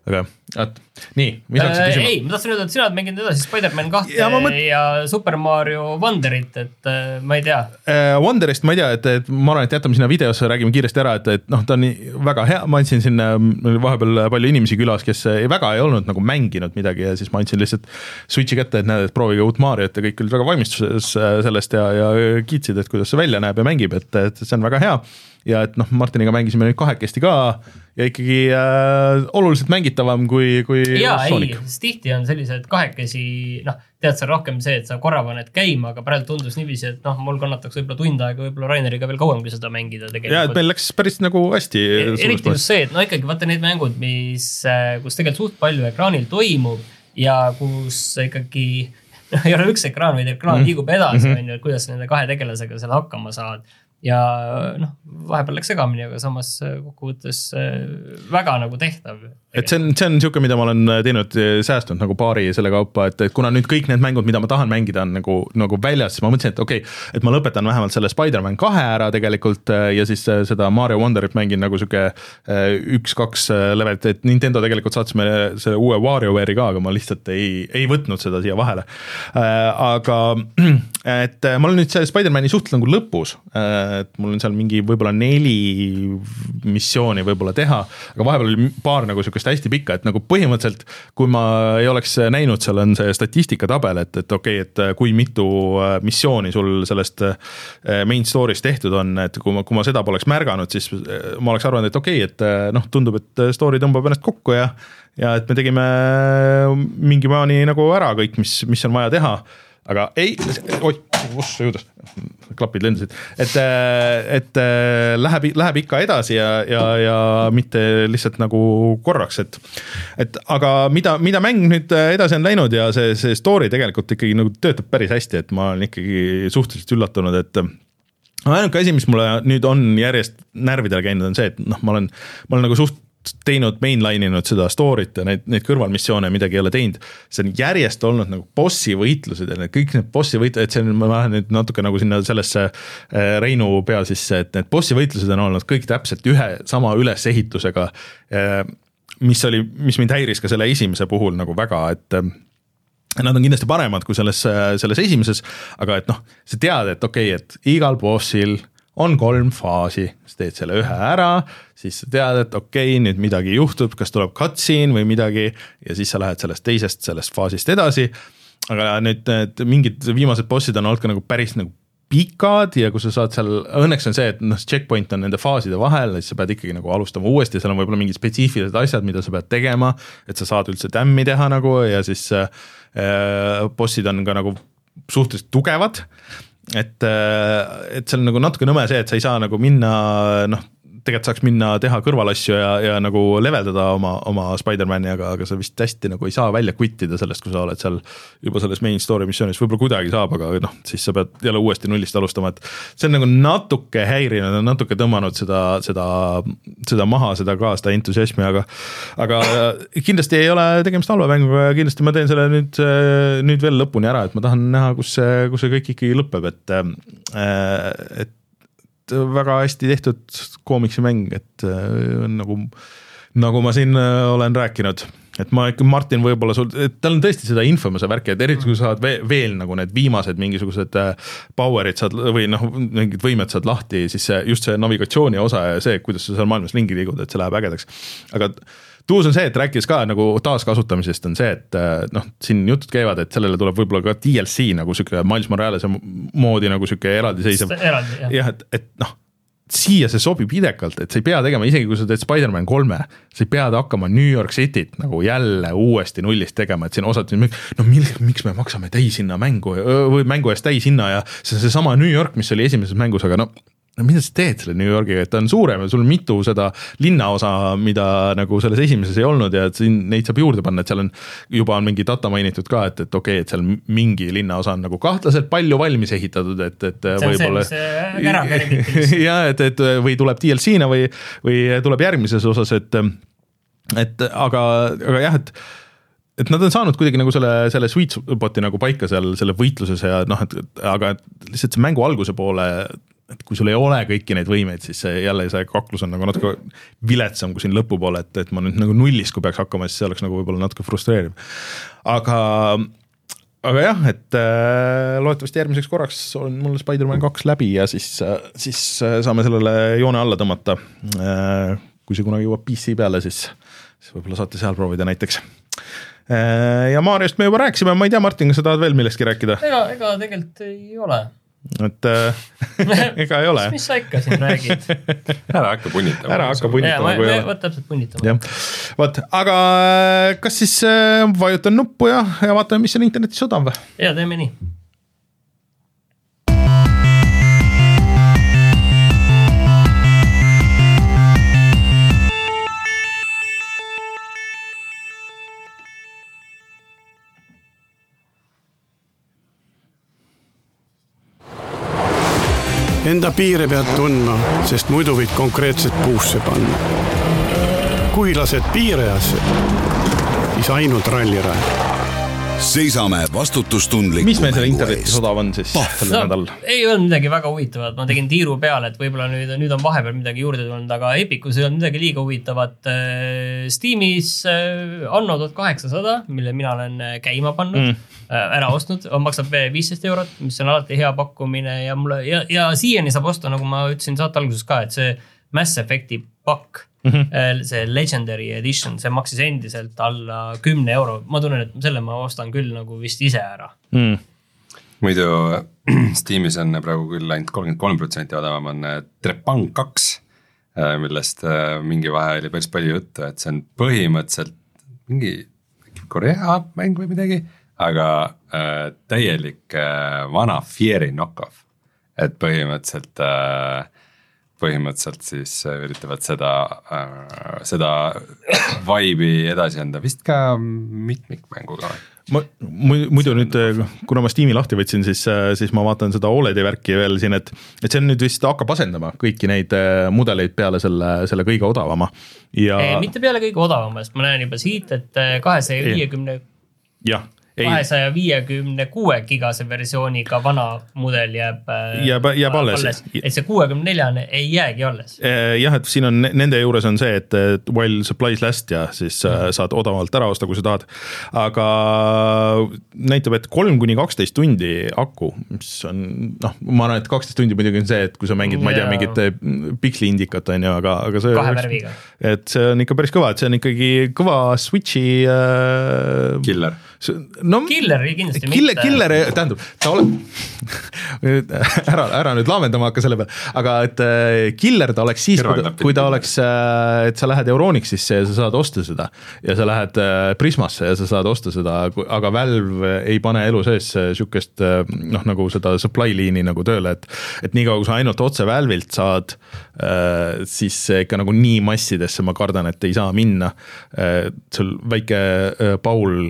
aga et, nii, mis hakkasid äh, küsima? ei, ma tahtsin öelda, et sina oled mänginud edasi Spider-Man kahte ja, mõt... ja Super Mario Wonderit, et äh, ma ei tea äh, Wonderist ma ei tea, et, et ma arvan, et jätame sinna videosse, räägime kiiresti ära, et, et noh, ta on väga hea, ma andsin sinna vahepeal palju inimesi külas, kes ei, väga ei olnud nagu mänginud midagi ja siis ma andsin lihtsalt Switchi kätte, et näed, et proovige uut Mariot ja kõik olid väga valmistuses sellest ja, ja kiitsid, et kuidas see välja näeb ja mängib, et, et see on väga hea ja et noh, Martiniga mängisime nüüd kahekesti ka ja ikkagi äh, oluliselt mängitavam kui, kui jaa, Sonic. ei, tihti on sellised kahekesi, noh, tead sa rohkem see, et sa korra paned käima, aga praegu tundus niiviisi, et noh, mul kannataks võib-olla tund aega, võib-olla Raineriga veel kauem, kui seda mängida tegelikult. Jaa, et meil läks päris nagu hästi. Eriti just see, et no ikkagi vaata need mängud, mis, kus tegelikult suht palju ekraanil toimub ja kus ikkagi no, ei ole üks ekraan, vaid ekraan mm-hmm. liigub edasi, mm-hmm. on ju, et kuidas nende kahe tegelasega seal hakkama saad. Ja noh, vahepeal läks segamini, aga samas kokkuvõttes väga nagu tehtav. Et see on, see on siuke, mida ma olen teinud, säästnud nagu paari selle kaupa, et, et kuna nüüd kõik need mängud, mida ma tahan mängida, on nagu, nagu väljas, siis ma mõtlesin, et okei, okay, et ma lõpetan vähemalt selle Spider-Man kahe ära tegelikult ja siis seda Mario Wonderit mängin nagu siuke üks-kaks levelit, et Nintendo tegelikult saatis meile selle uue WarioWare'i ka, aga ma lihtsalt ei, ei võtnud seda siia vahele. Aga et ma olen nüüd see Spider-Mani suht nagu lõpus, et mul on seal mingi võib-olla neli missiooni võib-olla teha, aga vahepeal oli paar nagu siukest hästi pikka, et nagu põhimõtteliselt, kui ma ei oleks näinud, seal on see statistikatabel, et, et okei, okay, et kui mitu missiooni sul sellest main story'st tehtud on, et kui ma, kui ma seda poleks märganud, siis ma oleks arvanud, et okei, okay, et noh, tundub, et story tõmbab ennast kokku ja, ja et me tegime mingi maani nagu ära kõik, mis, mis on vaja teha, aga ei, oi, kus jõudas, klapid lendasid, et, et läheb, läheb ikka edasi ja, ja, ja mitte lihtsalt nagu korraks, et, et aga mida, mida mäng nüüd edasi on läinud ja see, see story tegelikult ikkagi nagu töötab päris hästi, et ma olen ikkagi suhteliselt üllatunud, et ainuke asi, mis mulle nüüd on järjest närvidele käinud, on see, et noh, ma olen, ma olen nagu suht teinud mainline inud seda story't ja neid, neid kõrvalmissioone midagi ei ole teinud. See on järjest olnud nagu bossi võitlused ja need, kõik need bossi võitlused, et see on, ma lähen nüüd natuke nagu sinna sellesse Reinu pea sisse, et need bossi võitlused on olnud kõik täpselt ühe sama ülesehitusega, mis oli, mis mind häiris ka selle esimese puhul nagu väga, et nad on kindlasti paremad kui selles, selles esimeses, aga et noh, sa tead, et okei, okay, et igal bossil on kolm faasi, sa teed selle ühe ära, siis sa tead, et okei, okay, nüüd midagi juhtub, kas tuleb cutscene või midagi ja siis sa lähed sellest teisest, sellest faasist edasi, aga nüüd need mingid viimased bossid on olnud ka nagu päris nagu pikad ja kui sa saad seal, õnneks on see, et noh, checkpoint on nende faaside vahel, siis sa pead ikkagi nagu alustama uuesti, seal on võib-olla mingid spetsiifilised asjad, mida sa pead tegema, et sa saad üldse tämmi teha nagu ja siis äh, bossid on ka nagu suhteliselt tugevad, et, et see on nagu natuke nõme see, et sa ei saa nagu minna, noh, tegelikult saaks minna teha kõrvalasju ja, ja nagu leveldada oma, oma Spider-Mani, aga, aga sa vist hästi nagu ei saa välja quittida sellest, kui sa oled seal juba selles main story missioonis, võib-olla kuidagi saab, aga noh, siis sa pead jälle uuesti nullist alustama, et see on nagu natuke häirinud, natuke tõmmanud seda, seda, seda maha, seda ka, seda entusiasmi, aga aga kindlasti ei ole tegemist halva mänguga ja kindlasti ma teen selle nüüd, nüüd veel lõpuni ära, et ma tahan näha, kus see, kus see kõik ikkagi lõpeb, et, et väga hästi tehtud koomiksimäng, et äh, nagu, nagu ma siin äh, olen rääkinud, et ma ikka, Martin, võib-olla sul, et tal on tõesti seda infomuse värki, et eriti kui sa saad veel, veel nagu need viimased mingisugused äh, powerid saad või noh, mingid võimed saad lahti, siis see, just see navigatsiooni osa ja see, kuidas sa seal maailmas ringi liigud, et see läheb ägedaks, aga tuus on see, et rääkis ka nagu taaskasutamisest on see, et noh, siin jutud käivad, et sellele tuleb võib-olla ka D L C nagu siuke Miles Morales'e moodi nagu siuke eraldiseisev. Eraldi, jah. jah, et, et noh, siia see sobib idekalt, et sa ei pea tegema, isegi kui sa teed Spider-Man kolme, sa ei pea hakkama New York City't nagu jälle uuesti nullist tegema, et siin osad, no mil, miks me maksame täishinna mängu või mängu eest täishinna ja see on see sama New York, mis oli esimeses mängus, aga no no mida sa teed selle New Yorgiga, et ta on suurem ja sul on mitu seda linnaosa, mida nagu selles esimeses ei olnud ja et siin neid saab juurde panna, et seal on juba on mingi data mainitud ka, et, et okei, okay, et seal mingi linnaosa on nagu kahtlaselt palju valmis ehitatud, et, et see on võib-olla... see, mis ära perimitis. ja, et, et või tuleb D L C-na või, või tuleb järgmises osas, et, et aga, aga jah, et et nad on saanud kuidagi nagu selle, selle sweet spoti nagu paika seal selle võitluses ja noh, et aga lihtsalt see mängu alguse poole et kui sul ei ole kõiki neid võimeid, siis see, jälle see kaklus on nagu natuke viletsam kui siin lõpupoole, et, et ma nüüd nagu nullist, kui peaks hakkama, siis see oleks nagu võib-olla natuke frustreeriv. Aga, aga jah, et äh, loodetavasti järgmiseks korraks on mul Spider-Man kaks läbi ja siis, siis saame sellele joone alla tõmmata. Äh, kui see kunagi jõuab P C peale, siis, siis võib-olla saate seal proovida näiteks. Ja Mariost me juba rääkisime, ma ei tea, Martin, kas sa tahad veel millestki rääkida? Ega, ega tegelikult ei ole. Et ega ei ole. Mis sa ikka siin räägid? Ära hakka punnitama. Ära hakka punnitama. Ja, ma, võt täpselt punnitama. Võt, aga kas siis vajutan nuppu ja, ja vaatame, mis on internetis odav? Ja, teeme nii. Enda piire pead tundma, sest muidu võid konkreetselt puusse panna. Kui lased piirajasse, siis ainult ralliraja. Seisame vastutustundliku mis meil selle internetis odav on siis selle no, nädal? Ei olnud midagi väga huvitavat, ma tegin tiiru peale, et võib-olla nüüd, nüüd on vahepeal midagi juurde tulnud, aga Epicus ei olnud midagi liiga huvitavat. Steamis Anno tuhat kaheksasada, mille mina olen käima pannud, mm. ära ostnud, on maksab viisteist eurot, mis on alati hea pakkumine ja, mulle, ja, ja siiani saab osta, nagu ma ütlesin saate alguses ka, et see Mass Effecti pakk, mm-hmm. see Legendary Edition, see maksis endiselt alla kümne euro. Ma tunnen, et selle ma ostan küll nagu vist ise ära. Mm. Muidu Steamis on praegu küll ainult kolmkümmend kolm protsenti odavam on Trepang kaks, millest mingi vahe oli päris palju juttu, et see on põhimõtteliselt mingi Korea mäng või midagi, aga äh, täielik äh, vana Fieri knockoff, et põhimõtteliselt äh, põhimõtteliselt siis üritavad seda, äh, seda vibe'i edasi anda, vist ka mitmikmänguga. Ma, muidu nüüd, kuna ma Steam'i lahti võtsin, siis, siis ma vaatan seda O L E D-i värki veel siin, et, et see on nüüd vist hakkab asendama kõiki neid mudeleid peale selle, selle kõige odavama. Ja... Ei, mitte peale kõige odavama, sest ma näen juba siit, et kahesaja viiekümne jah. kahesaja viiekümne kuue gigase versiooniga vana mudel jääb, jääb, jääb alles. alles. Et see kuuekümne neljane ei jäägi alles. Jah, et siin on, nende juures on see, et while supplies last ja siis mm. saad odavalt ära osta, kui sa tahad. Aga näitab, et kolm kuni kaksteist tundi aku, mis on, noh, ma arvan, et kaksteist tundi muidugi on see, et kui sa mängid, ma ei tea, mingit piksli indikat on ju, aga, aga see, kahe värviga. Et see on ikka päris kõva, et see on ikkagi kõva Switchi äh, Killer. No, Killeri kindlasti killer, mitte. Killer, tähendab, ta oleb ära, ära nüüd laamendama hakka selle peal, aga et Killer ta oleks siis, kui, kui ta oleks, et sa lähed Euronixisse ja sa saad osta seda ja sa lähed Prismasse ja sa saad osta seda, aga Valve ei pane elu sees sükest, noh, nagu seda supply liini nagu tööle, et, et nii kaua, kui sa ainult otse Valve'ilt saad, siis ikka nagu nii massidesse ma kardan, et ei saa minna. Sul väike Paul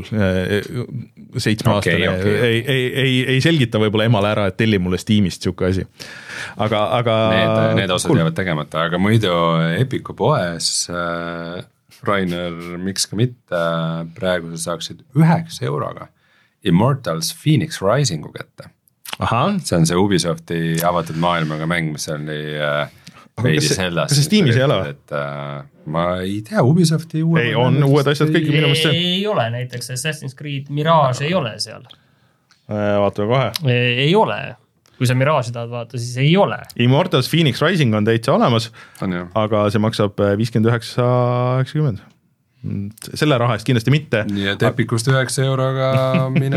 seitsmeaastane okay, okay. Ei, ei, ei, ei selgita võib-olla emale ära, et telli mulle Steamist siuke asi. Aga, aga need, need osad cool. Jäävad tegemata, aga muidu Epiku poes äh, Rainer, miks ka mitte, praegu sa saaksid üheksa euroga Immortals Phoenix Risingu kätte. Aha. See on see Ubisofti avatud maailmaga mäng, mis oli äh, veidi selles. Kas see Steamis ei ole? Et, äh, ma ei tea, Ubisofti uue ei, on uued asjad kõik minu meelest see. Ei ole, näiteks Assassin's Creed Mirage no. Ei ole seal. Vaatame kohe. Ei, ei ole. Kui sa Mirage'i tahad vaata, siis ei ole. Immortals Phoenix Rising on täitsa olemas, on, aga see maksab viiskümmend üheksa üheksakümmend. Selle raha eest kindlasti mitte. Nii et Epicust üheksa euroga mine...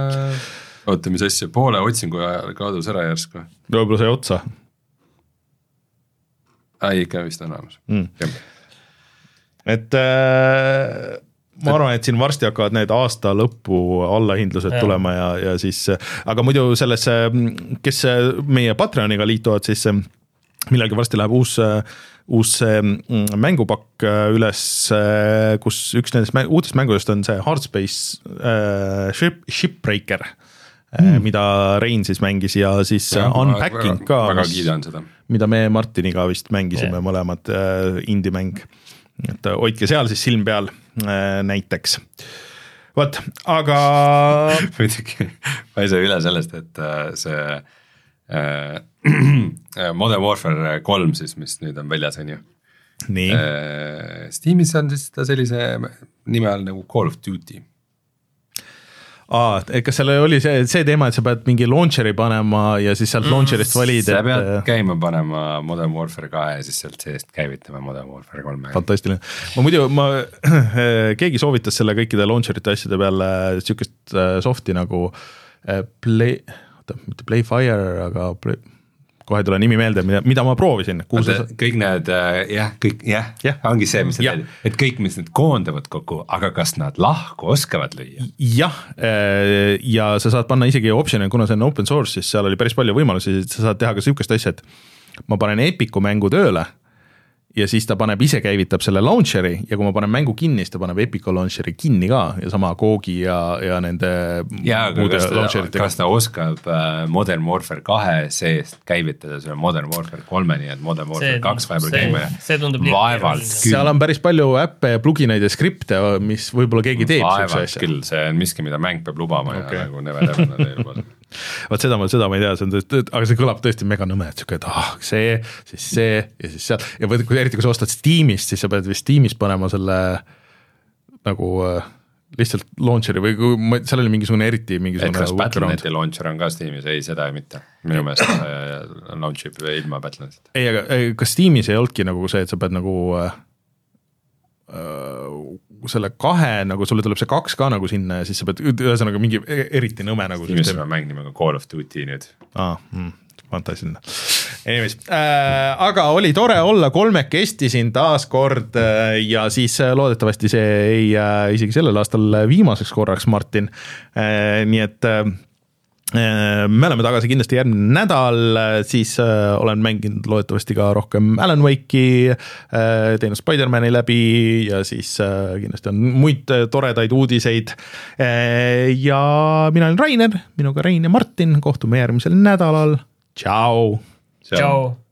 Oota, mis asja, poole otsingu kaadus ära järsku. Võib-olla sai otsa. Ei, ikka vist on olemas. Mm. Et äh, ma arvan, et siin varsti hakkavad need aasta lõppu allahindlused ja. Tulema ja, ja siis, aga muidu selles, kes meie Patreoniga liituvad, siis millalgi varsti läheb uus, uus mängupakk üles, kus üks nendest uutest mängudest on see Hardspace äh, Ship, Shipbreaker, mm. mida Rein siis mängis ja siis ja, Unpacking väga, ka, väga kiidan seda. Mida me Martiniga vist mängisime yeah. mõlemad äh, indie-mäng. Et hoidke seal siis silm peal äh, näiteks. Võt, aga... Muidugi, ma ei saa üle sellest, et äh, see Modern Warfare kolm siis, mis nüüd on väljas, on ju. Nii. Steamis on siis ta sellise nime all nagu Call of Duty. Aa, kas seal oli see, see teema, et sa pead mingi launcheri panema ja siis sealt mm, launcherist valid, sa et... pead käima panema Modern Warfare kahe ja siis sealt seest käivitama Modern Warfare kolm. Fantastiline. Ma muidu, ma, keegi soovitas selle kõikide launcherite asjade peale sükest softi nagu Play, mitte Playfire, aga play, kohe ei tule nimi meelde, mida, mida ma proovisin. Sa... kõik need, jah, kõik, jah, jah, ongi see, mis sa teed, et kõik, mis need koondavad kokku, aga kas nad lahku oskavad lüüa? Jah, ja sa saad panna isegi optioni, kuna see on open source, siis seal oli päris palju võimalusi, sa saad teha ka sükest asja, et ma panen Epiku mängu tööle ja siis ta paneb, ise käivitab selle launcheri ja kui ma panen mängu kinni, siis ta paneb Epiku launcheri kinni ka ja sama Googi ja, ja nende ja, kas, ta, kas ta oskab Modern Warfare kahe seest käivitada selle Modern Warfare kolme, nii et Modern Warfare kaks vahepeal käima ja vaevalt küll. Seal on päris palju äppe ja plugineid ja skripte, mis võib-olla keegi teeb. Vaevalt küll, see on miski, mida mäng peab lubama okay. Ja nagu never ever nad ei luba. Vaat seda ma, seda ma ei tea, see on tõesti, aga see kõlab tõesti mega nõme, et siuke, et ah, see, siis see ja siis seal ja võid, eriti kui sa ostad Steamist, siis sa pead vist Steamist panema selle nagu äh, lihtsalt launcheri või kui seal oli mingisugune eriti mingisugune et kas Battle Neti launcher on ka Steamis? Ei, seda ei mitte. Minu meelest äh, launchib ilma Battle Netist. Ei, aga kas Steamis ei olnudki nagu see, et sa pead nagu äh, selle kahe, nagu sulle tuleb see kaks ka nagu sinna ja siis sa pead ühesõnaga mingi eriti nõme nagu Steamis on mäng nimega Call of Duty nüüd. Aa, mm, fantastiline. Anyways, äh, aga oli tore olla kolmekesti siin taas kord äh, ja siis loodetavasti see ei äh, isegi sellel aastal viimaseks korraks, Martin. Äh, nii et äh, me oleme tagasi kindlasti järgmine nädal, siis äh, olen mänginud loodetavasti ka rohkem Alan Wake'i, äh, teinud Spider-Mani läbi ja siis äh, kindlasti on muid toredaid uudiseid äh, ja mina olen Rainer, minuga Rein ja Martin, kohtume järgmisel nädalal, tšau! Tšau!